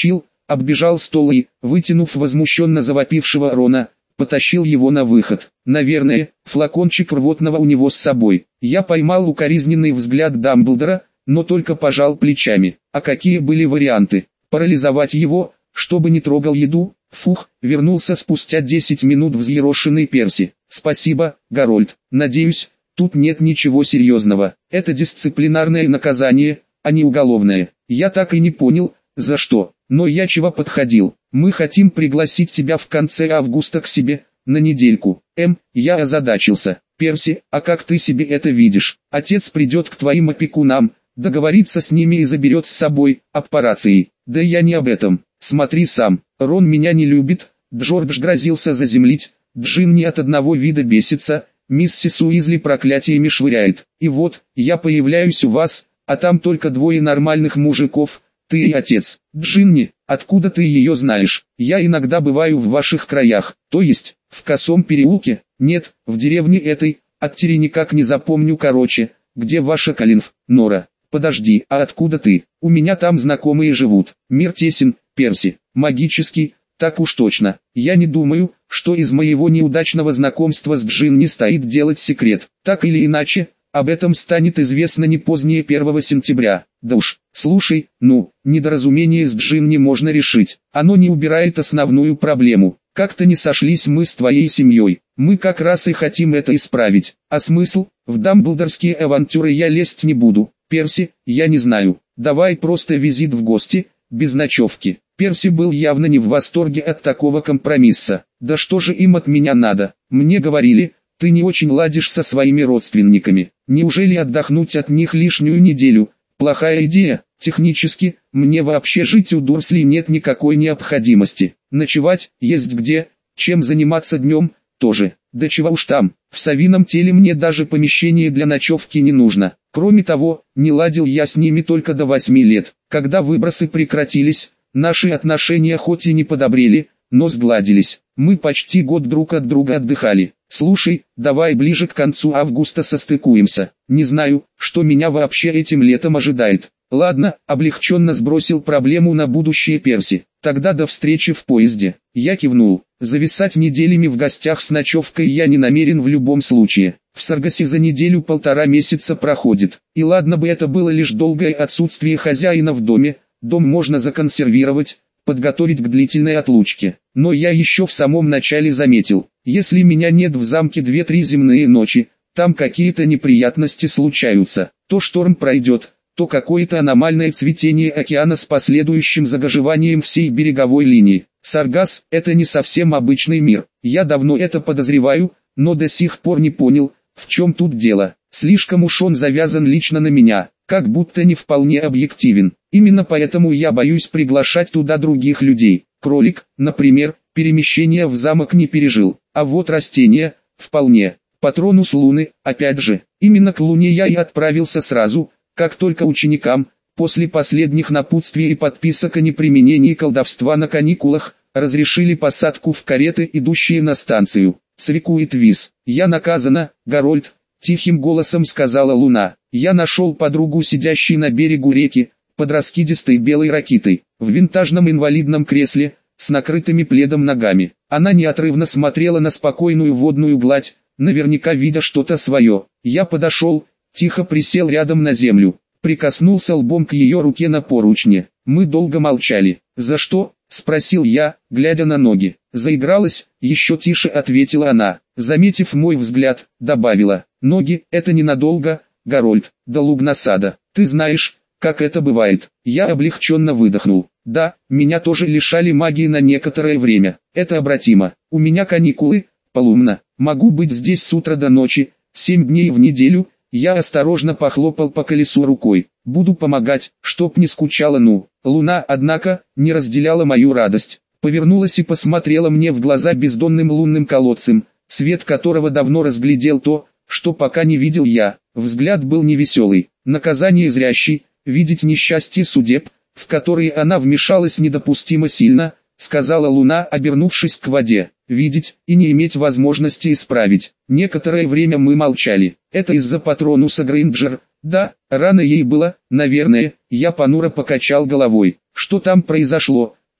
оббежал стол и, вытянув возмущенно завопившего Рона, потащил его на выход. Наверное, флакончик рвотного у него с собой. Я поймал укоризненный взгляд Дамблдора, но только пожал плечами. А какие были варианты? Парализовать его, чтобы не трогал еду? Фух, вернулся спустя десять минут взъерошенный Перси. Спасибо, Гарольд. Надеюсь, тут нет ничего серьезного. Это дисциплинарное наказание, а не уголовное. Я так и не понял, за что. Но я чего подходил. Мы хотим пригласить тебя в конце августа к себе, на недельку. Эм, я озадачился. Перси, а как ты себе это видишь? Отец придет к твоим опекунам, договорится с ними и заберет с собой, аппарацией. Да я не об этом. Смотри сам. Рон меня не любит, Джордж грозился заземлить, Джинни от одного вида бесится, миссис Уизли проклятиями швыряет. И вот, я появляюсь у вас, а там только двое нормальных мужиков, ты и отец. Джинни, откуда ты ее знаешь? Я иногда бываю в ваших краях, то есть, в Косом переулке? Нет, в деревне этой, от Тери никак не запомню короче, где ваша Колинф, Нора. Подожди, а откуда ты? У меня там знакомые живут. Мир тесен, Перси. Магический, так уж точно. Я не думаю, что из моего неудачного знакомства с Джинни стоит делать секрет. Так или иначе, об этом станет известно не позднее первого сентября. Да уж, слушай, ну, недоразумение с Джинни можно решить. Оно не убирает основную проблему. Как-то не сошлись мы с твоей семьей. Мы как раз и хотим это исправить. А смысл? В дамблдорские авантюры я лезть не буду. Перси, я не знаю. Давай просто визит в гости, без ночевки. Перси был явно не в восторге от такого компромисса. Да что же им от меня надо? Мне говорили, ты не очень ладишь со своими родственниками. Неужели отдохнуть от них лишнюю неделю? Плохая идея. Технически, мне вообще жить у Дурсли нет никакой необходимости. Ночевать, есть где, чем заниматься днем, тоже. Да чего уж там, в совином теле мне даже помещение для ночевки не нужно. Кроме того, не ладил я с ними только до восьми лет. Когда выбросы прекратились, наши отношения хоть и не подобрели, но сгладились. Мы почти год друг от друга отдыхали. Слушай, давай ближе к концу августа состыкуемся. Не знаю, что меня вообще этим летом ожидает. Ладно, облегченно сбросил проблему на будущее Перси. Тогда до встречи в поезде. Я кивнул. Зависать неделями в гостях с ночевкой я не намерен в любом случае. В Саргасе за неделю-полтора месяца проходит. И ладно бы это было лишь долгое отсутствие хозяина в доме, дом можно законсервировать, подготовить к длительной отлучке. Но я еще в самом начале заметил, если меня нет в замке две-три земные ночи, там какие-то неприятности случаются. То шторм пройдет, то какое-то аномальное цветение океана с последующим загаживанием всей береговой линии. Саргас – это не совсем обычный мир. Я давно это подозреваю, но до сих пор не понял, в чем тут дело. Слишком уж он завязан лично на меня, как будто не вполне объективен. Именно поэтому я боюсь приглашать туда других людей. Кролик, например, перемещение в замок не пережил, а вот растения – вполне. Патронус Луны, опять же, именно к Луне я и отправился сразу, как только ученикам, после последних напутствий и подписок о неприменении колдовства на каникулах, разрешили посадку в кареты, идущие на станцию. Цвикует виз. Я наказана, Гарольд, тихим голосом сказала Луна. Я нашел подругу, сидящей на берегу реки, под раскидистой белой ракитой, в винтажном инвалидном кресле, с накрытыми пледом ногами. Она неотрывно смотрела на спокойную водную гладь, наверняка видя что-то свое. Я подошел, тихо присел рядом на землю, прикоснулся лбом к ее руке на поручне. Мы долго молчали. «За что?» — спросил я, глядя на ноги. «Заигралась?» — еще тише ответила она. Заметив мой взгляд, добавила: «Ноги — это ненадолго, Гарольд, до Лугнасада. Ты знаешь, как это бывает». Я облегченно выдохнул. «Да, меня тоже лишали магии на некоторое время. Это обратимо. У меня каникулы, полумна. Могу быть здесь с утра до ночи, семь дней в неделю». Я осторожно похлопал по колесу рукой. «Буду помогать, чтоб не скучала». Ну, Луна, однако, не разделяла мою радость. Повернулась и посмотрела мне в глаза бездонным лунным колодцем, свет которого давно разглядел то, что пока не видел я. Взгляд был невеселый, наказание зрящий, видеть несчастье судеб, в которые она вмешалась недопустимо сильно, сказала Луна, обернувшись к воде. Видеть и не иметь возможности исправить. Некоторое время мы молчали. Это из-за Патронуса Грейнджер. Да, рано ей было, наверное. Я понуро покачал головой. Что там произошло?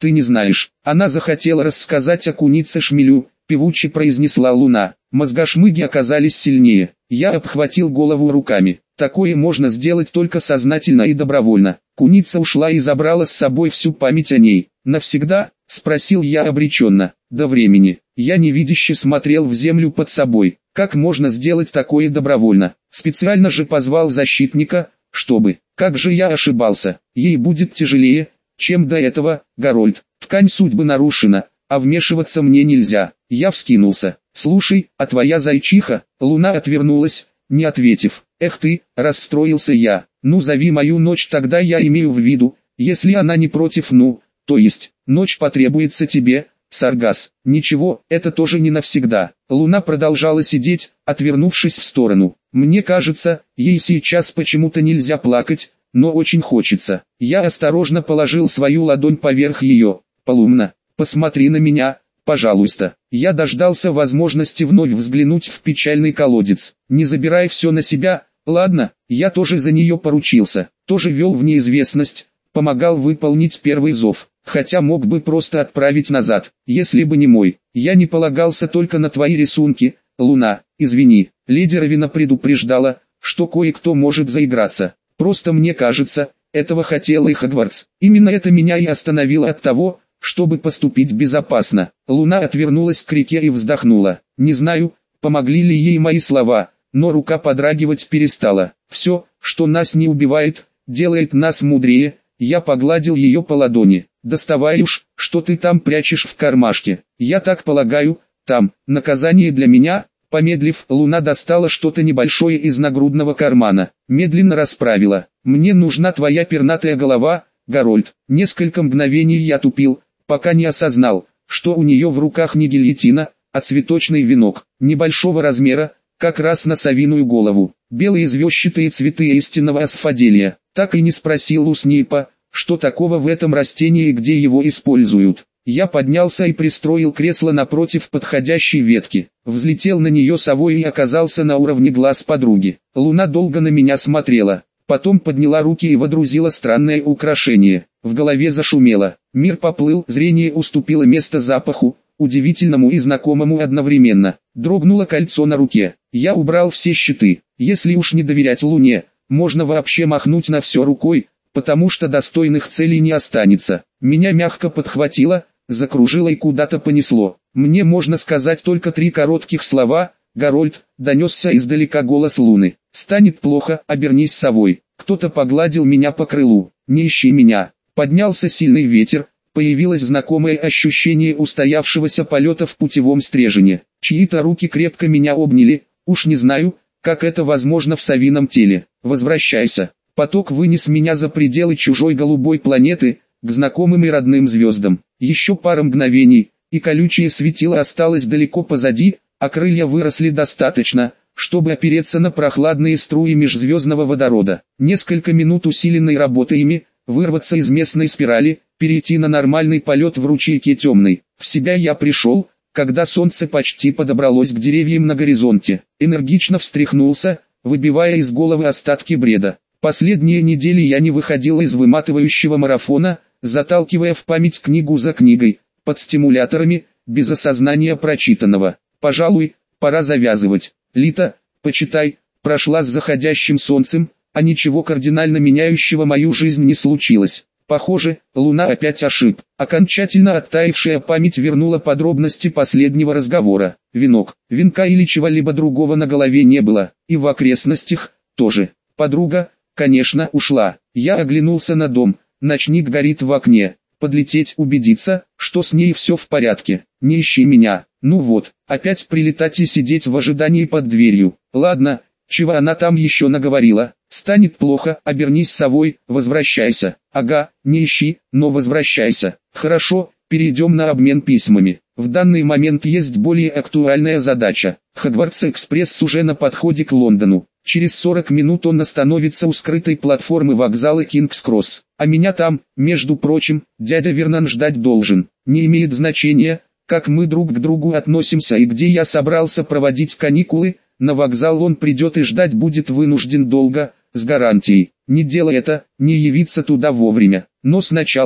ты не знаешь. Она захотела рассказать о кунице Шмелю, певуче произнесла Луна. Мозгошмыги оказались сильнее. Я обхватил голову руками. Такое можно сделать только сознательно и добровольно. Куница ушла и забрала с собой всю память о ней. Навсегда? Спросил я обреченно. До времени. Я невидяще смотрел в землю под собой. Как можно сделать такое добровольно? Специально же позвал защитника, чтобы... Как же я ошибался. Ей будет тяжелее, чем до этого, Гарольд. Ткань судьбы нарушена, а вмешиваться мне нельзя. Я вскинулся. Слушай, а твоя зайчиха? Луна отвернулась, не ответив. Эх ты, расстроился я. Ну зови мою ночь, тогда я имею в виду, если она не против, ну, то есть, ночь потребуется тебе, Саргас. Ничего, это тоже не навсегда. Луна продолжала сидеть, отвернувшись в сторону. Мне кажется, ей сейчас почему-то нельзя плакать, но очень хочется. Я осторожно положил свою ладонь поверх ее. Полумна, посмотри на меня, пожалуйста. Я дождался возможности вновь взглянуть в печальный колодец. Не забирай все на себя, ладно, я тоже за нее поручился. Тоже вел в неизвестность, помогал выполнить первый зов. Хотя мог бы просто отправить назад, если бы не мой. Я не полагался только на твои рисунки, Луна, извини. Леди Равина предупреждала, что кое-кто может заиграться. Просто мне кажется, этого хотел и Хогвартс. Именно это меня и остановило от того, чтобы поступить безопасно. Луна отвернулась к реке и вздохнула. Не знаю, помогли ли ей мои слова, но рука подрагивать перестала. Все, что нас не убивает, делает нас мудрее. Я погладил ее по ладони. Доставай уж, что ты там прячешь в кармашке. Я так полагаю, там, наказание для меня. Помедлив, Луна достала что-то небольшое из нагрудного кармана. Медленно расправила. Мне нужна твоя пернатая голова, Гарольд. Несколько мгновений я тупил, пока не осознал, что у нее в руках не гильотина, а цветочный венок, небольшого размера, как раз на совиную голову. Белые звездчатые цветы истинного асфаделия. Так и не спросил у Снейпа, что такого в этом растении и где его используют. Я поднялся и пристроил кресло напротив подходящей ветки. Взлетел на нее совой и оказался на уровне глаз подруги. Луна долго на меня смотрела. Потом подняла руки и водрузила странное украшение. В голове зашумело. Мир поплыл, зрение уступило место запаху, удивительному и знакомому одновременно. Дрогнуло кольцо на руке. Я убрал все щиты. Если уж не доверять Луне, можно вообще махнуть на все рукой, потому что достойных целей не останется. Меня мягко подхватило, закружило и куда-то понесло. Мне можно сказать только три коротких слова. Гарольд, донесся издалека голос Луны. Станет плохо, обернись совой. Кто-то погладил меня по крылу. Не ищи меня. Поднялся сильный ветер, появилось знакомое ощущение устоявшегося полета в путевом стрежене. Чьи-то руки крепко меня обняли, уж не знаю, как это возможно в совином теле. Возвращайся. Поток вынес меня за пределы чужой голубой планеты, к знакомым и родным звездам. Еще пара мгновений, и колючее светило осталось далеко позади, а крылья выросли достаточно, чтобы опереться на прохладные струи межзвездного водорода. Несколько минут усиленной работы ими, вырваться из местной спирали, перейти на нормальный полет в ручейке темной. В себя я пришел, когда солнце почти подобралось к деревьям на горизонте. Энергично встряхнулся, выбивая из головы остатки бреда. Последние недели я не выходил из выматывающего марафона, заталкивая в память книгу за книгой, под стимуляторами, без осознания прочитанного. Пожалуй, пора завязывать. Лита, почитай, прошла с заходящим солнцем, а ничего кардинально меняющего мою жизнь не случилось. Похоже, Луна опять ошиб. Окончательно оттаившая память вернула подробности последнего разговора. Венок, венка или чего-либо другого на голове не было, и в окрестностях тоже. Подруга, конечно, ушла. Я оглянулся на дом, ночник горит в окне. Подлететь, убедиться, что с ней все в порядке. Не ищи меня. Ну вот, опять прилетать и сидеть в ожидании под дверью. Ладно, чего она там еще наговорила? Станет плохо, обернись совой, возвращайся. Ага, не ищи, но возвращайся. Хорошо, перейдем на обмен письмами. В данный момент есть более актуальная задача. Хогвартс-экспресс уже на подходе к Лондону. Через сорок минут он остановится у скрытой платформы вокзала Кингс-Кросс. А меня там, между прочим, дядя Вернон ждать должен. Не имеет значения, как мы друг к другу относимся и где я собрался проводить каникулы. На вокзал он придет и ждать будет вынужден долго, с гарантией. Не делай это, не явиться туда вовремя. Но сначала,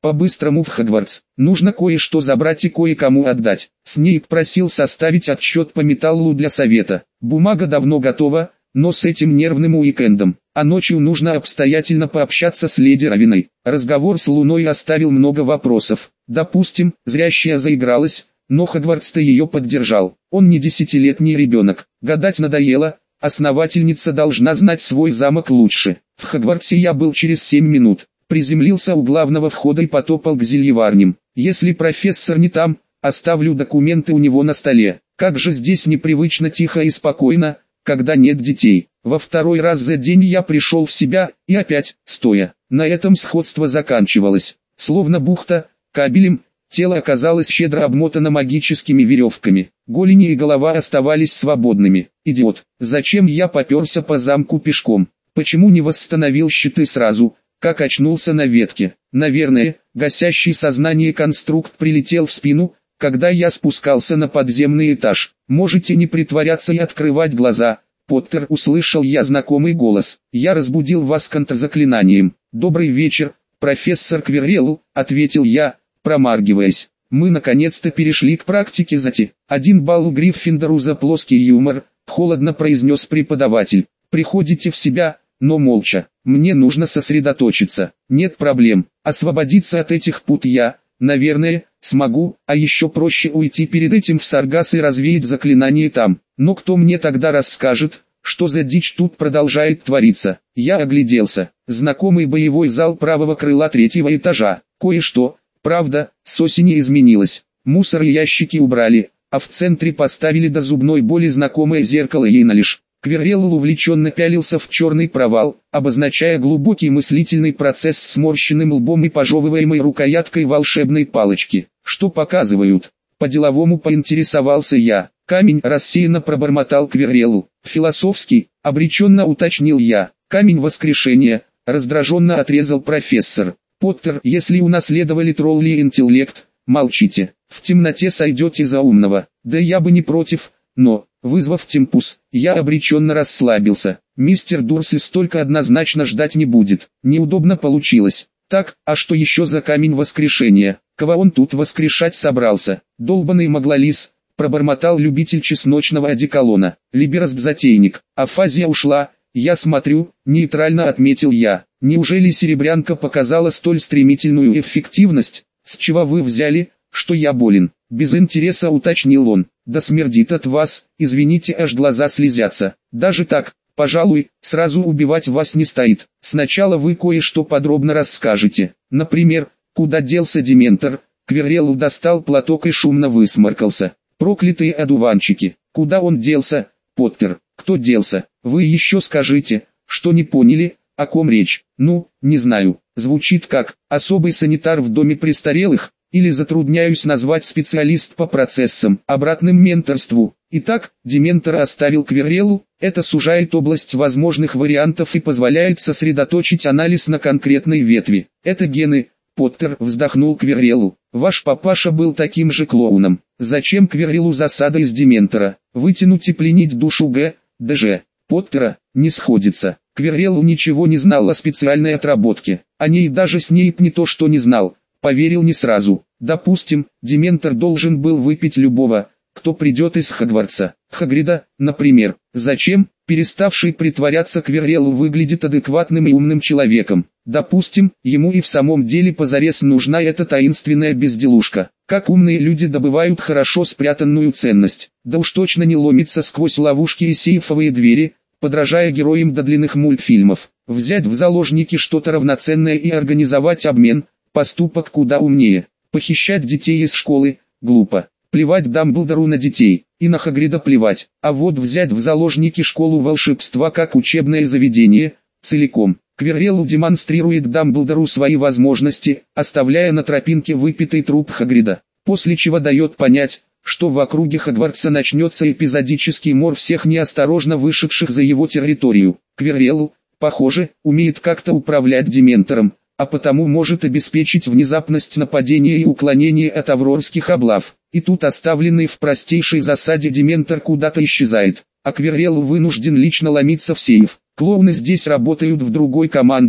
по-быстрому в Хогвартс. Нужно кое-что забрать и кое-кому отдать. Снейп просил составить отчет по металлу для совета. Бумага давно готова, но с этим нервным уикендом. А ночью нужно обстоятельно пообщаться с леди Равиной. Разговор с Луной оставил много вопросов. Допустим, зрящая заигралась, но Хогвартс-то ее поддержал. Он не десятилетний ребенок. Гадать надоело, основательница должна знать свой замок лучше. В Хогвартсе я был через семь минут. Приземлился у главного входа и потопал к зельеварням. Если профессор не там, оставлю документы у него на столе. Как же здесь непривычно тихо и спокойно, когда нет детей. Во второй раз за день я пришел в себя, и опять, стоя. На этом сходство заканчивалось. Словно бухта, кабелем, тело оказалось щедро обмотано магическими веревками. Голени и голова оставались свободными. Идиот, зачем я поперся по замку пешком? Почему не восстановил щиты сразу, как очнулся на ветке? Наверное, гасящий сознание конструкт прилетел в спину, когда я спускался на подземный этаж. Можете не притворяться и открывать глаза. Поттер, услышал я знакомый голос. Я разбудил вас контрзаклинанием. Добрый вечер, профессор Квиррелл, ответил я, промаргиваясь. Мы наконец-то перешли к практике зати. Один балл Гриффиндору за плоский юмор, холодно произнес преподаватель. Приходите в себя, но молча. Мне нужно сосредоточиться. Нет проблем. Освободиться от этих пут я, наверное, смогу, а еще проще уйти перед этим в Саргас и развеять заклинание там. Но кто мне тогда расскажет, что за дичь тут продолжает твориться? Я огляделся. Знакомый боевой зал правого крыла третьего этажа. Кое-что, правда, с осени изменилось. Мусор и ящики убрали, а в центре поставили до зубной боли знакомое зеркало Ейналиш. Квиррелл увлеченно пялился в черный провал, обозначая глубокий мыслительный процесс с сморщенным лбом и пожевываемой рукояткой волшебной палочки. Что показывают? По-деловому поинтересовался я. Камень, рассеянно пробормотал Квиррелл. Философский, обреченно уточнил я. Камень воскрешения, раздраженно отрезал профессор. Поттер, если унаследовали тролли интеллект, молчите. В темноте сойдете за умного. Да я бы не против, но... Вызвав темпус, я обреченно расслабился. Мистер Дурсли столько однозначно ждать не будет. Неудобно получилось. Так, а что еще за камень воскрешения? Кого он тут воскрешать собрался? Долбаный Маглолис, пробормотал любитель чесночного одеколона. Либерасп-затейник. Афазия ушла, я смотрю, нейтрально отметил я. Неужели серебрянка показала столь стремительную эффективность? С чего вы взяли, что я болен? Без интереса уточнил он. Да смердит от вас, извините, аж глаза слезятся. Даже так, пожалуй, сразу убивать вас не стоит. Сначала вы кое-что подробно расскажете. Например, куда делся Дементор? Квиррелл достал платок и шумно высморкался. Проклятые одуванчики. Куда он делся, Поттер? Кто делся? Вы еще скажите, что не поняли, о ком речь? Ну, не знаю. Звучит как особый санитар в доме престарелых. Или затрудняюсь назвать специалист по процессам, обратным менторству. Итак, Дементора оставил Квирреллу, это сужает область возможных вариантов и позволяет сосредоточить анализ на конкретной ветви. Это гены, Поттер, вздохнул Квиррелл. Ваш папаша был таким же клоуном. Зачем Квирреллу засада из Дементора? Вытянуть и пленить душу Г, ДЖ. Поттера, не сходится. Квиррелл ничего не знал о специальной отработке. О ней даже Снейп не то что не знал. Поверил не сразу. Допустим, Дементор должен был выпить любого, кто придет из Хогвартса. Хагрида, например. Зачем? Переставший притворяться Квиррелл выглядит адекватным и умным человеком. Допустим, ему и в самом деле позарез нужна эта таинственная безделушка. Как умные люди добывают хорошо спрятанную ценность. Да уж точно не ломится сквозь ловушки и сейфовые двери, подражая героям додлинных мультфильмов. Взять в заложники что-то равноценное и организовать обмен. Поступок куда умнее. Похищать детей из школы – глупо. Плевать Дамблдору на детей, и на Хагрида плевать. А вот взять в заложники школу волшебства как учебное заведение – целиком. Квиррелл демонстрирует Дамблдору свои возможности, оставляя на тропинке выпитый труп Хагрида. После чего дает понять, что в округе Хогвартса начнется эпизодический мор всех неосторожно вышедших за его территорию. Квиррелл, похоже, умеет как-то управлять Дементором, а потому может обеспечить внезапность нападения и уклонение от аврорских облав. И тут оставленный в простейшей засаде Дементор куда-то исчезает, а Квиррелл вынужден лично ломиться в сейф. Клоуны здесь работают в другой команде,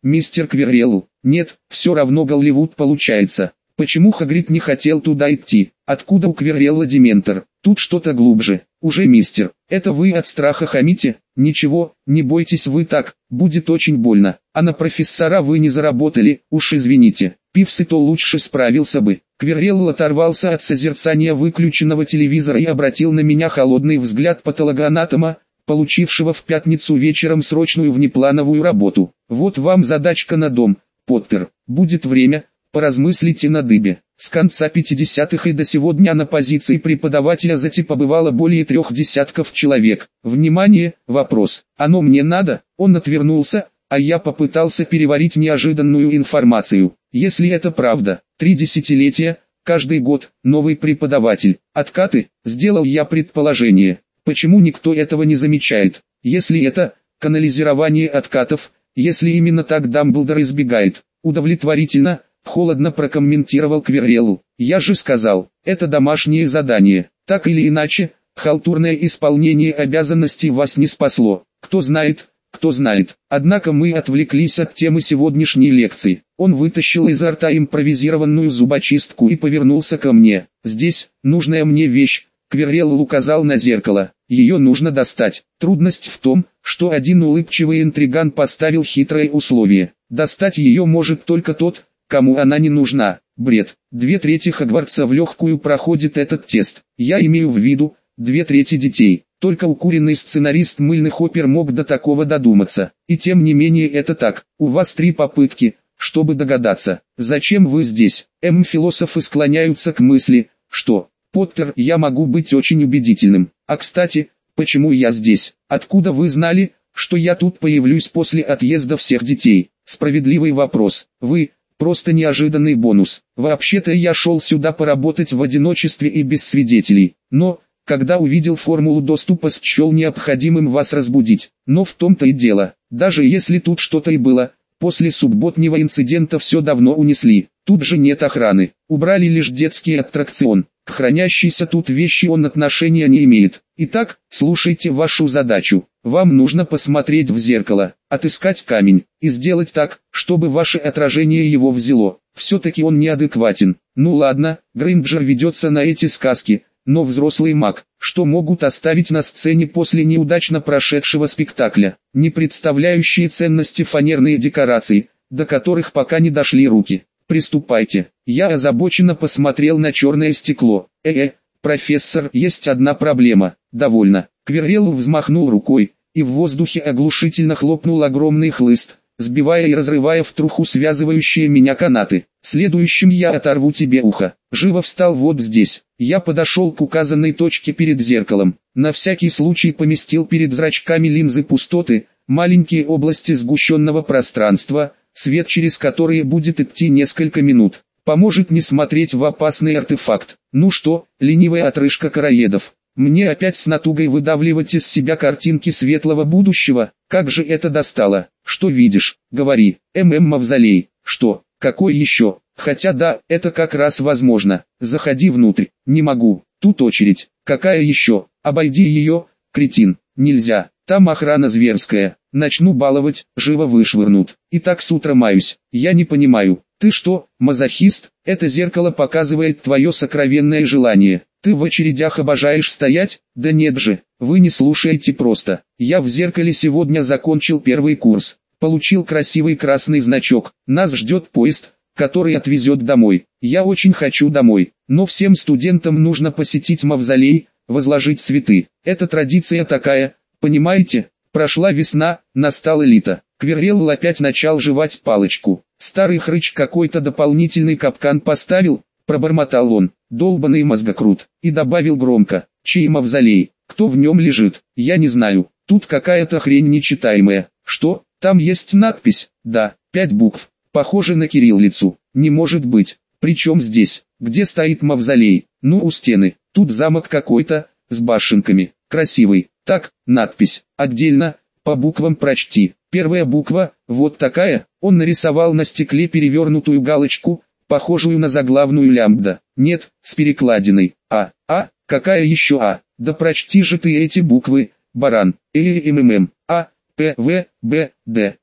мистер Квиррелл. Нет, все равно Голливуд получается. Почему Хагрид не хотел туда идти? Откуда у Квиррелла дементор? Тут что-то глубже. Уже мистер, это вы от страха хамите? Ничего, не бойтесь вы так, будет очень больно. А на профессора вы не заработали, уж извините. Пивз и то лучше справился бы. Квиррелл оторвался от созерцания выключенного телевизора и обратил на меня холодный взгляд патологоанатома, получившего в пятницу вечером срочную внеплановую работу. Вот вам задачка на дом, Поттер. Будет время, поразмыслите на дыбе. С конца пятидесятых и до сегодня на позиции преподавателя ЗАТИ побывало более трех десятков человек. Внимание, вопрос. Оно мне надо? Он отвернулся, а я попытался переварить неожиданную информацию. Если это правда, три десятилетия, каждый год, новый преподаватель. Откаты, сделал я предположение. Почему никто этого не замечает? Если это канализирование откатов, если именно так Дамблдор избегает. Удовлетворительно, холодно прокомментировал Квиррелл. Я же сказал, это домашнее задание. Так или иначе, халтурное исполнение обязанностей вас не спасло. Кто знает, кто знает. Однако мы отвлеклись от темы сегодняшней лекции. Он вытащил изо рта импровизированную зубочистку и повернулся ко мне. Здесь, нужная мне вещь. Квиррелл указал на зеркало. Ее нужно достать. Трудность в том, что один улыбчивый интриган поставил хитрое условие. Достать ее может только тот, кому она не нужна. Бред. Две трети Хогвартса в легкую проходит этот тест. Я имею в виду, две трети детей. Только укуренный сценарист мыльных опер мог до такого додуматься. И тем не менее это так. У вас три попытки, чтобы догадаться. Зачем вы здесь? М. Философы склоняются к мысли, что... Поттер, я могу быть очень убедительным. А кстати, почему я здесь? Откуда вы знали, что я тут появлюсь после отъезда всех детей? Справедливый вопрос. Вы, просто неожиданный бонус. Вообще-то я шел сюда поработать в одиночестве и без свидетелей. Но, когда увидел формулу доступа, счел необходимым вас разбудить. Но в том-то и дело, даже если тут что-то и было, после субботнего инцидента все давно унесли. Тут же нет охраны. Убрали лишь детский аттракцион. К хранящейся тут вещи он отношения не имеет. Итак, слушайте вашу задачу. Вам нужно посмотреть в зеркало, отыскать камень, и сделать так, чтобы ваше отражение его взяло. Все-таки он неадекватен. Ну ладно, Грейнджер ведется на эти сказки, но взрослый маг, что могут оставить на сцене после неудачно прошедшего спектакля, не представляющие ценности фанерные декорации, до которых пока не дошли руки. Приступайте. Я озабоченно посмотрел на черное стекло. Э-э, профессор, есть одна проблема. Довольно. Квиррелл взмахнул рукой, и в воздухе оглушительно хлопнул огромный хлыст, сбивая и разрывая в труху связывающие меня канаты. Следующим я оторву тебе ухо. Живо встал вот здесь. Я подошел к указанной точке перед зеркалом. На всякий случай поместил перед зрачками линзы пустоты, маленькие области сгущенного пространства, свет через которые будет идти несколько минут. Поможет не смотреть в опасный артефакт. Ну что, ленивая отрыжка короедов, мне опять с натугой выдавливать из себя картинки светлого будущего? Как же это достало? Что видишь? Говори. ММ Мавзолей. Что? Какой еще? Хотя да, это как раз возможно. Заходи внутрь. Не могу. Тут очередь. Какая еще? Обойди ее, кретин. Нельзя. Там охрана зверская. Начну баловать, живо вышвырнут. И так с утра маюсь. Я не понимаю. Ты что, мазохист? Это зеркало показывает твое сокровенное желание. Ты в очередях обожаешь стоять? Да нет же, вы не слушаете просто. Я в зеркале сегодня закончил первый курс. Получил красивый красный значок. Нас ждет поезд, который отвезет домой. Я очень хочу домой. Но всем студентам нужно посетить мавзолей, возложить цветы. Это традиция такая, понимаете? Прошла весна, настало лето. Квиррелл опять начал жевать палочку. Старый хрыч какой-то дополнительный капкан поставил, пробормотал он, долбаный мозгокрут, и добавил громко, чей мавзолей, кто в нем лежит, я не знаю, тут какая-то хрень нечитаемая. Что, там есть надпись? Да, пять букв, похоже на кириллицу. Не может быть, причем здесь, где стоит мавзолей? Ну, у стены, тут замок какой-то, с башенками, красивый. Так, надпись, отдельно, по буквам прочти. Первая буква, вот такая, он нарисовал на стекле перевернутую галочку, похожую на заглавную лямбда. Нет, с перекладиной. А, а, какая еще А? Да прочти же ты эти буквы, баран. Э-э-м-м-м. А, П, В, Б, Д.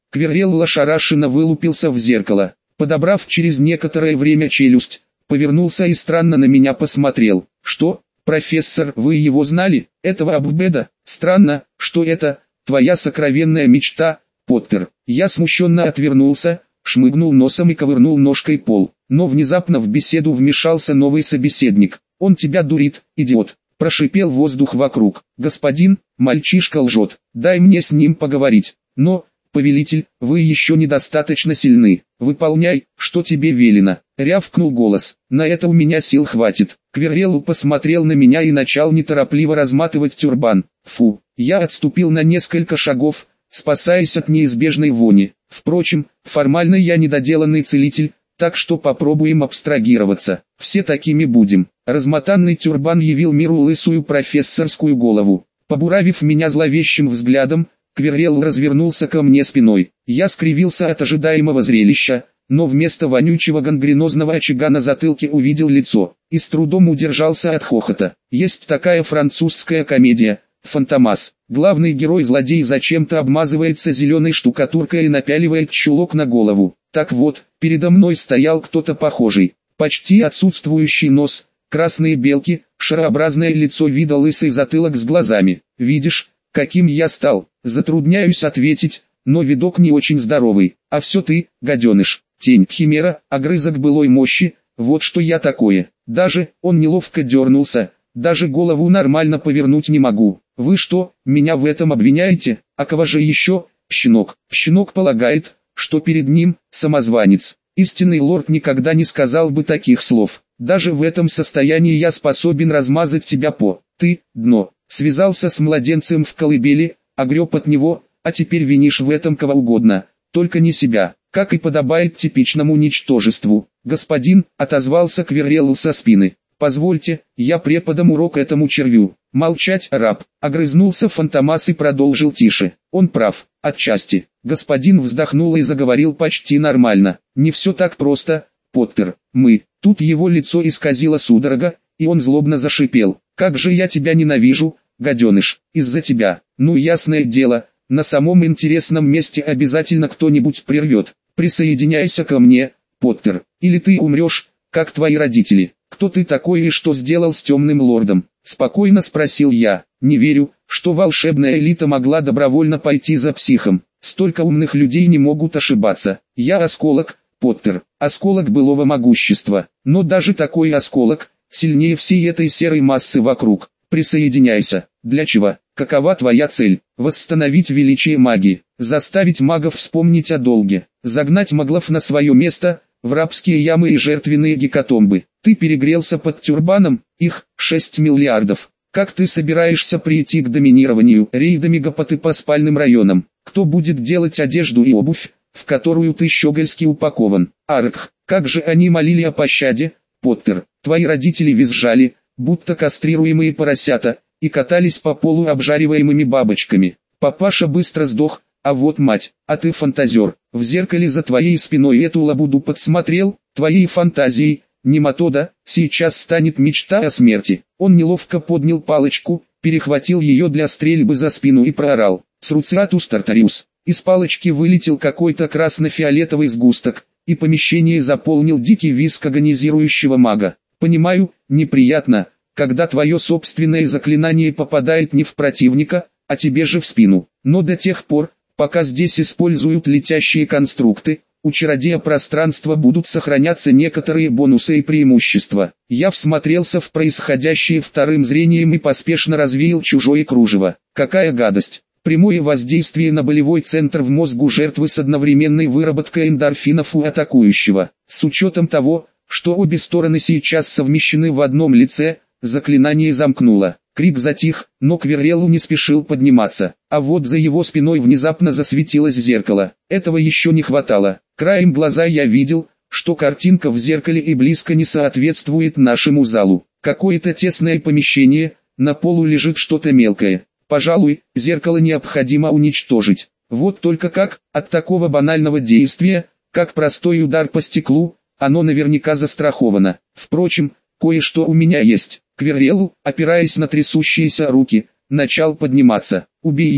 Кверелл ошарашенно вылупился в зеркало, подобрав через некоторое время челюсть, повернулся и странно на меня посмотрел. «Что, профессор, вы его знали, этого Аббеда? Странно, что это твоя сокровенная мечта, Поттер». Я смущенно отвернулся, шмыгнул носом и ковырнул ножкой пол. Но внезапно в беседу вмешался новый собеседник. «Он тебя дурит, идиот!» – прошипел воздух вокруг. «Господин, мальчишка лжет, дай мне с ним поговорить». «Но, повелитель, вы еще недостаточно сильны, выполняй, что тебе велено», – рявкнул голос. «На это у меня сил хватит». Кверелл посмотрел на меня и начал неторопливо разматывать тюрбан. Фу, я отступил на несколько шагов, спасаясь от неизбежной вони. Впрочем, формально я недоделанный целитель, так что попробуем абстрагироваться. Все такими будем. Размотанный тюрбан явил миру лысую профессорскую голову. Побуравив меня зловещим взглядом, Кверелл развернулся ко мне спиной. Я скривился от ожидаемого зрелища, но вместо вонючего гангренозного очага на затылке увидел лицо, и с трудом удержался от хохота. Есть такая французская комедия «Фантомас». Главный герой-злодей зачем-то обмазывается зеленой штукатуркой и напяливает чулок на голову. Так вот, передо мной стоял кто-то похожий. Почти отсутствующий нос, красные белки, шарообразное лицо, вида лысый затылок с глазами. «Видишь, каким я стал?» Затрудняюсь ответить, но видок не очень здоровый. «А все ты, гаденыш, тень, химера, огрызок былой мощи, вот что я такое». Даже он неловко дернулся, даже голову нормально повернуть не могу. «Вы что, меня в этом обвиняете? А кого же еще?» «Щенок». Щенок полагает, что перед ним самозванец. Истинный лорд никогда не сказал бы таких слов. «Даже в этом состоянии я способен размазать тебя по «ты, дно». Связался с младенцем в колыбели, огреб от него, а теперь винишь в этом кого угодно, только не себя, как и подобает типичному ничтожеству». «Господин», — отозвался Кверелл со спины, — «позвольте, я преподам урок этому червю». «Молчать, раб», — огрызнулся Фантомас и продолжил тише. «Он прав, отчасти». Господин вздохнул и заговорил почти нормально. «Не все так просто, Поттер. Мы...» Тут его лицо исказило судорога, и он злобно зашипел. «Как же я тебя ненавижу, гаденыш, из-за тебя. Ну ясное дело, на самом интересном месте обязательно кто-нибудь прервет. Присоединяйся ко мне, Поттер, или ты умрешь, как твои родители». «Кто ты такой и что сделал с темным лордом?» — спокойно спросил я. «Не верю, что волшебная элита могла добровольно пойти за психом. Столько умных людей не могут ошибаться. Я осколок, Поттер, осколок былого могущества. Но даже такой осколок сильнее всей этой серой массы вокруг. Присоединяйся». «Для чего? Какова твоя цель?» «Восстановить величие магии, заставить магов вспомнить о долге, загнать маглов на свое место, в рабские ямы и жертвенные гекатомбы. Ты перегрелся под тюрбаном, их шесть миллиардов. Как ты собираешься прийти к доминированию рейдами гопоты по спальным районам? Кто будет делать одежду и обувь, в которую ты щегольски упакован? Арк, как же они молили о пощаде, Поттер. Твои родители визжали, будто кастрируемые поросята, и катались по полу обжариваемыми бабочками. Папаша быстро сдох, а вот мать, а ты фантазер. В зеркале за твоей спиной эту лабуду подсмотрел, твоей фантазией, нематода, сейчас станет мечта о смерти». Он неловко поднял палочку, перехватил ее для стрельбы за спину и проорал: «Сруциатус тартариус». Из палочки вылетел какой-то красно-фиолетовый сгусток, и помещение заполнил дикий визг агонизирующего мага. «Понимаю, неприятно, когда твое собственное заклинание попадает не в противника, а тебе же в спину. Но до тех пор, пока здесь используют летящие конструкты, у чародея пространства будут сохраняться некоторые бонусы и преимущества». Я всмотрелся в происходящее вторым зрением и поспешно развеял чужое кружево. Какая гадость! Прямое воздействие на болевой центр в мозгу жертвы с одновременной выработкой эндорфинов у атакующего. С учетом того, что обе стороны сейчас совмещены в одном лице, заклинание замкнуло. Крик затих, но Кверелл не спешил подниматься, а вот за его спиной внезапно засветилось зеркало. Этого еще не хватало. Краем глаза я видел, что картинка в зеркале и близко не соответствует нашему залу. Какое-то тесное помещение, на полу лежит что-то мелкое. Пожалуй, зеркало необходимо уничтожить. Вот только как, от такого банального действия, как простой удар по стеклу, оно наверняка застраховано. Впрочем, кое-что у меня есть. Кверелл, опираясь на трясущиеся руки, начал подниматься. «Убей его»,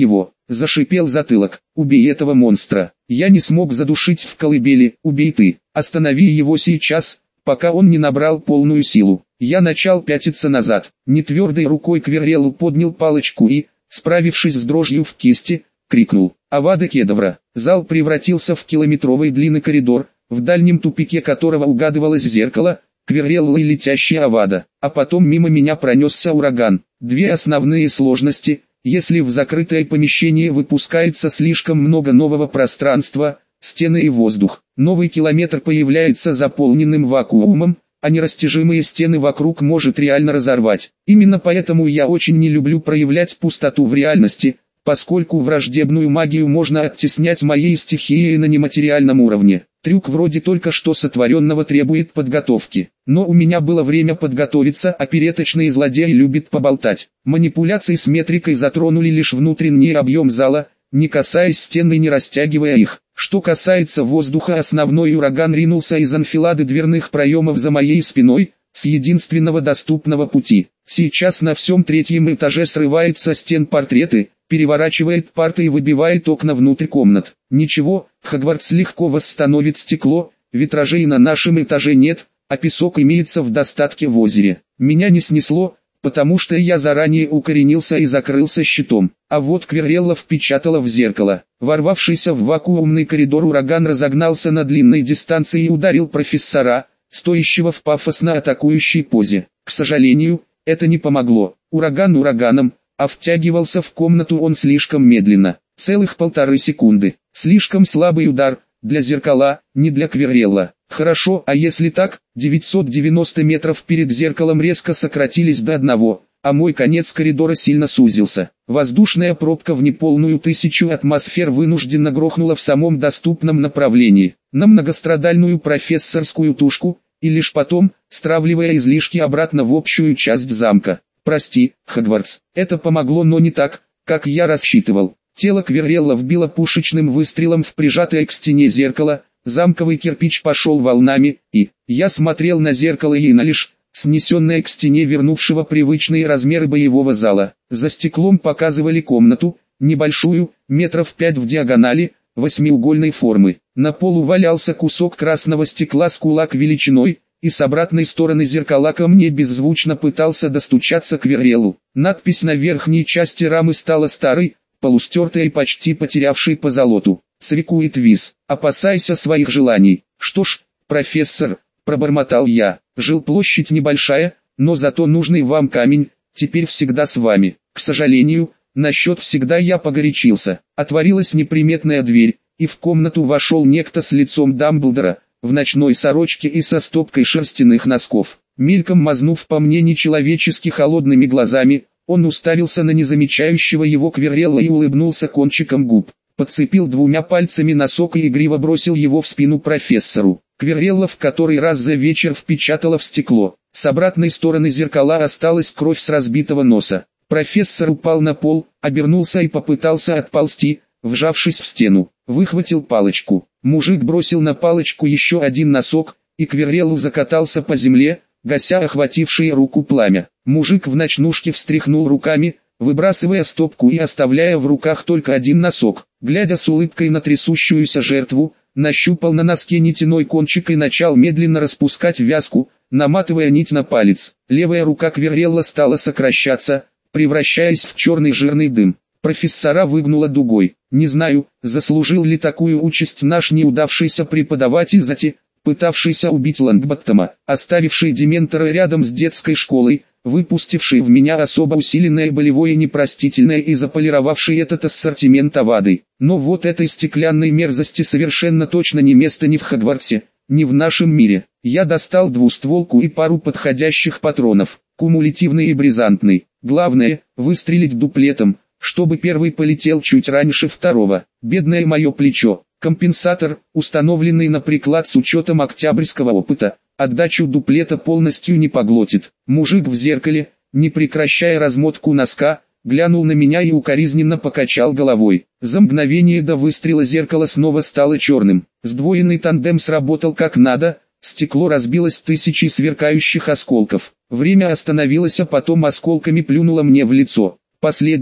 зашипел затылок. Убей этого монстра. Я не смог задушить в колыбели. Убей ты. Останови его сейчас, пока он не набрал полную силу. Я начал пятиться назад. Нетвердой рукой Кверрелл поднял палочку и, справившись с дрожью в кисти, крикнул: «Авада Кедавра!». Зал превратился в километровый длинный коридор, в дальнем тупике которого угадывалось зеркало, Кверрелл и летящая Авада. А потом мимо меня пронесся ураган. Две основные сложности: если в закрытое помещение выпускается слишком много нового пространства, стены и воздух, новый километр появляется заполненным вакуумом, а нерастяжимые стены вокруг может реально разорвать. Именно поэтому я очень не люблю проявлять пустоту в реальности, поскольку враждебную магию можно оттеснять моей стихией на нематериальном уровне. Трюк вроде только что сотворенного требует подготовки. Но у меня было время подготовиться, а переточный злодей любит поболтать. Манипуляции с метрикой затронули лишь внутренний объем зала, не касаясь стен и не растягивая их. Что касается воздуха, основной ураган ринулся из анфилады дверных проемов за моей спиной, с единственного доступного пути. Сейчас на всем третьем этаже срывает со стен портреты, переворачивает парты и выбивает окна внутрь комнат. Ничего, Хогвартс легко восстановит стекло, витражей на нашем этаже нет, а песок имеется в достатке в озере. Меня не снесло, потому что я заранее укоренился и закрылся щитом. А вот Кверрелла впечатала в зеркало. Ворвавшийся в вакуумный коридор ураган разогнался на длинной дистанции и ударил профессора, стоящего в пафосно атакующей позе. К сожалению, это не помогло. Ураган ураганом, а втягивался в комнату он слишком медленно. Целых полторы секунды. Слишком слабый удар, для зеркала, не для Кверрелла. Хорошо, а если так, девятьсот девяносто метров перед зеркалом резко сократились до одного, а мой конец коридора сильно сузился. Воздушная пробка в неполную тысячу атмосфер вынужденно грохнула в самом доступном направлении, на многострадальную профессорскую тушку, и лишь потом, стравливая излишки обратно в общую часть замка. Прости, Хогвартс, это помогло, но не так, как я рассчитывал. Тело Кверрелла вбило пушечным выстрелом в прижатое к стене зеркало, замковый кирпич пошел волнами, и я смотрел на зеркало и на лишь снесенное к стене вернувшего привычные размеры боевого зала. За стеклом показывали комнату, небольшую, метров пять в диагонали, восьмиугольной формы. На полу валялся кусок красного стекла с кулак величиной, и с обратной стороны зеркала ко мне беззвучно пытался достучаться Кверреллу. Надпись на верхней части рамы стала старой, полустертой и почти потерявшей позолоту. «Цвикует виз, опасайся своих желаний». «Что ж, профессор», — пробормотал я, — «жилплощадь небольшая, но зато нужный вам камень, теперь всегда с вами». К сожалению, насчет всегда я погорячился. Отворилась неприметная дверь, и в комнату вошел некто с лицом Дамблдора, в ночной сорочке и со стопкой шерстяных носков. Мельком мазнув по мне нечеловечески холодными глазами, он уставился на незамечающего его Кверрелла и улыбнулся кончиком губ. Подцепил двумя пальцами носок и игриво бросил его в спину профессору. Кверрелла в который раз за вечер впечатала в стекло. С обратной стороны зеркала осталась кровь с разбитого носа. Профессор упал на пол, обернулся и попытался отползти, вжавшись в стену. Выхватил палочку. Мужик бросил на палочку еще один носок, и Кверрелл закатался по земле, гася охватившее руку пламя. Мужик в ночнушке встряхнул руками, выбрасывая стопку и оставляя в руках только один носок. Глядя с улыбкой на трясущуюся жертву, нащупал на носке нитяной кончик и начал медленно распускать вязку, наматывая нить на палец. Левая рука Кверрелла стала сокращаться, превращаясь в черный жирный дым. Профессора выгнула дугой. Не знаю, заслужил ли такую участь наш неудавшийся преподаватель Зати, пытавшийся убить Лонгботтома, оставивший Дементора рядом с детской школой, выпустивший в меня особо усиленное болевое непростительное и заполировавший этот ассортимент Авады. Но вот этой стеклянной мерзости совершенно точно не место ни в Хогвартсе, ни в нашем мире. Я достал двустволку и пару подходящих патронов, кумулятивный и бризантный. Главное, выстрелить дуплетом, чтобы первый полетел чуть раньше второго. Бедное мое плечо. Компенсатор, установленный на приклад с учетом октябрьского опыта, отдачу дуплета полностью не поглотит. Мужик в зеркале, не прекращая размотку носка, глянул на меня и укоризненно покачал головой. За мгновение до выстрела зеркало снова стало черным. Сдвоенный тандем сработал как надо, стекло разбилось тысячей сверкающих осколков. Время остановилось, а потом осколками плюнуло мне в лицо. Последнее,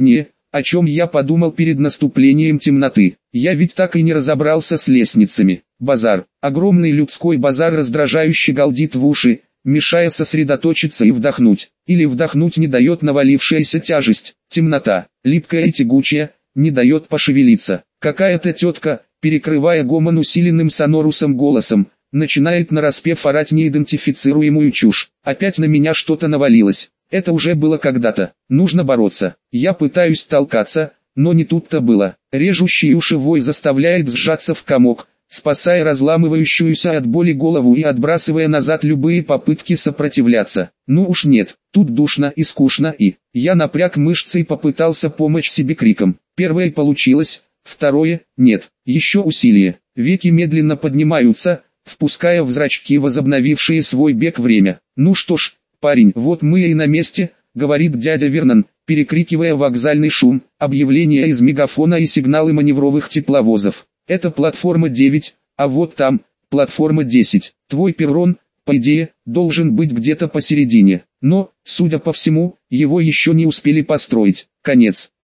о чем я подумал перед наступлением темноты. Я ведь так и не разобрался с лестницами. Базар. Огромный людской базар раздражающе галдит в уши, мешая сосредоточиться и вдохнуть. Или вдохнуть не дает навалившаяся тяжесть. Темнота, липкая и тягучая, не дает пошевелиться. Какая-то тетка, перекрывая гомон усиленным сонорусом голосом, начинает нараспев орать неидентифицируемую чушь. Опять на меня что-то навалилось. Это уже было когда-то. Нужно бороться. Я пытаюсь толкаться, но не тут-то было. Режущий уши вой заставляет сжаться в комок, спасая разламывающуюся от боли голову и отбрасывая назад любые попытки сопротивляться. Ну уж нет, тут душно и скучно и... Я напряг мышцы и попытался помочь себе криком. Первое получилось, второе – нет. Еще усилие. Веки медленно поднимаются, впуская в зрачки возобновившие свой бег время. Ну что ж, парень, вот мы и на месте, говорит дядя Вернон, перекрикивая вокзальный шум, объявления из мегафона и сигналы маневровых тепловозов. Это платформа девять, а вот там, платформа десять. Твой перрон, по идее, должен быть где-то посередине. Но, судя по всему, его еще не успели построить. Конец.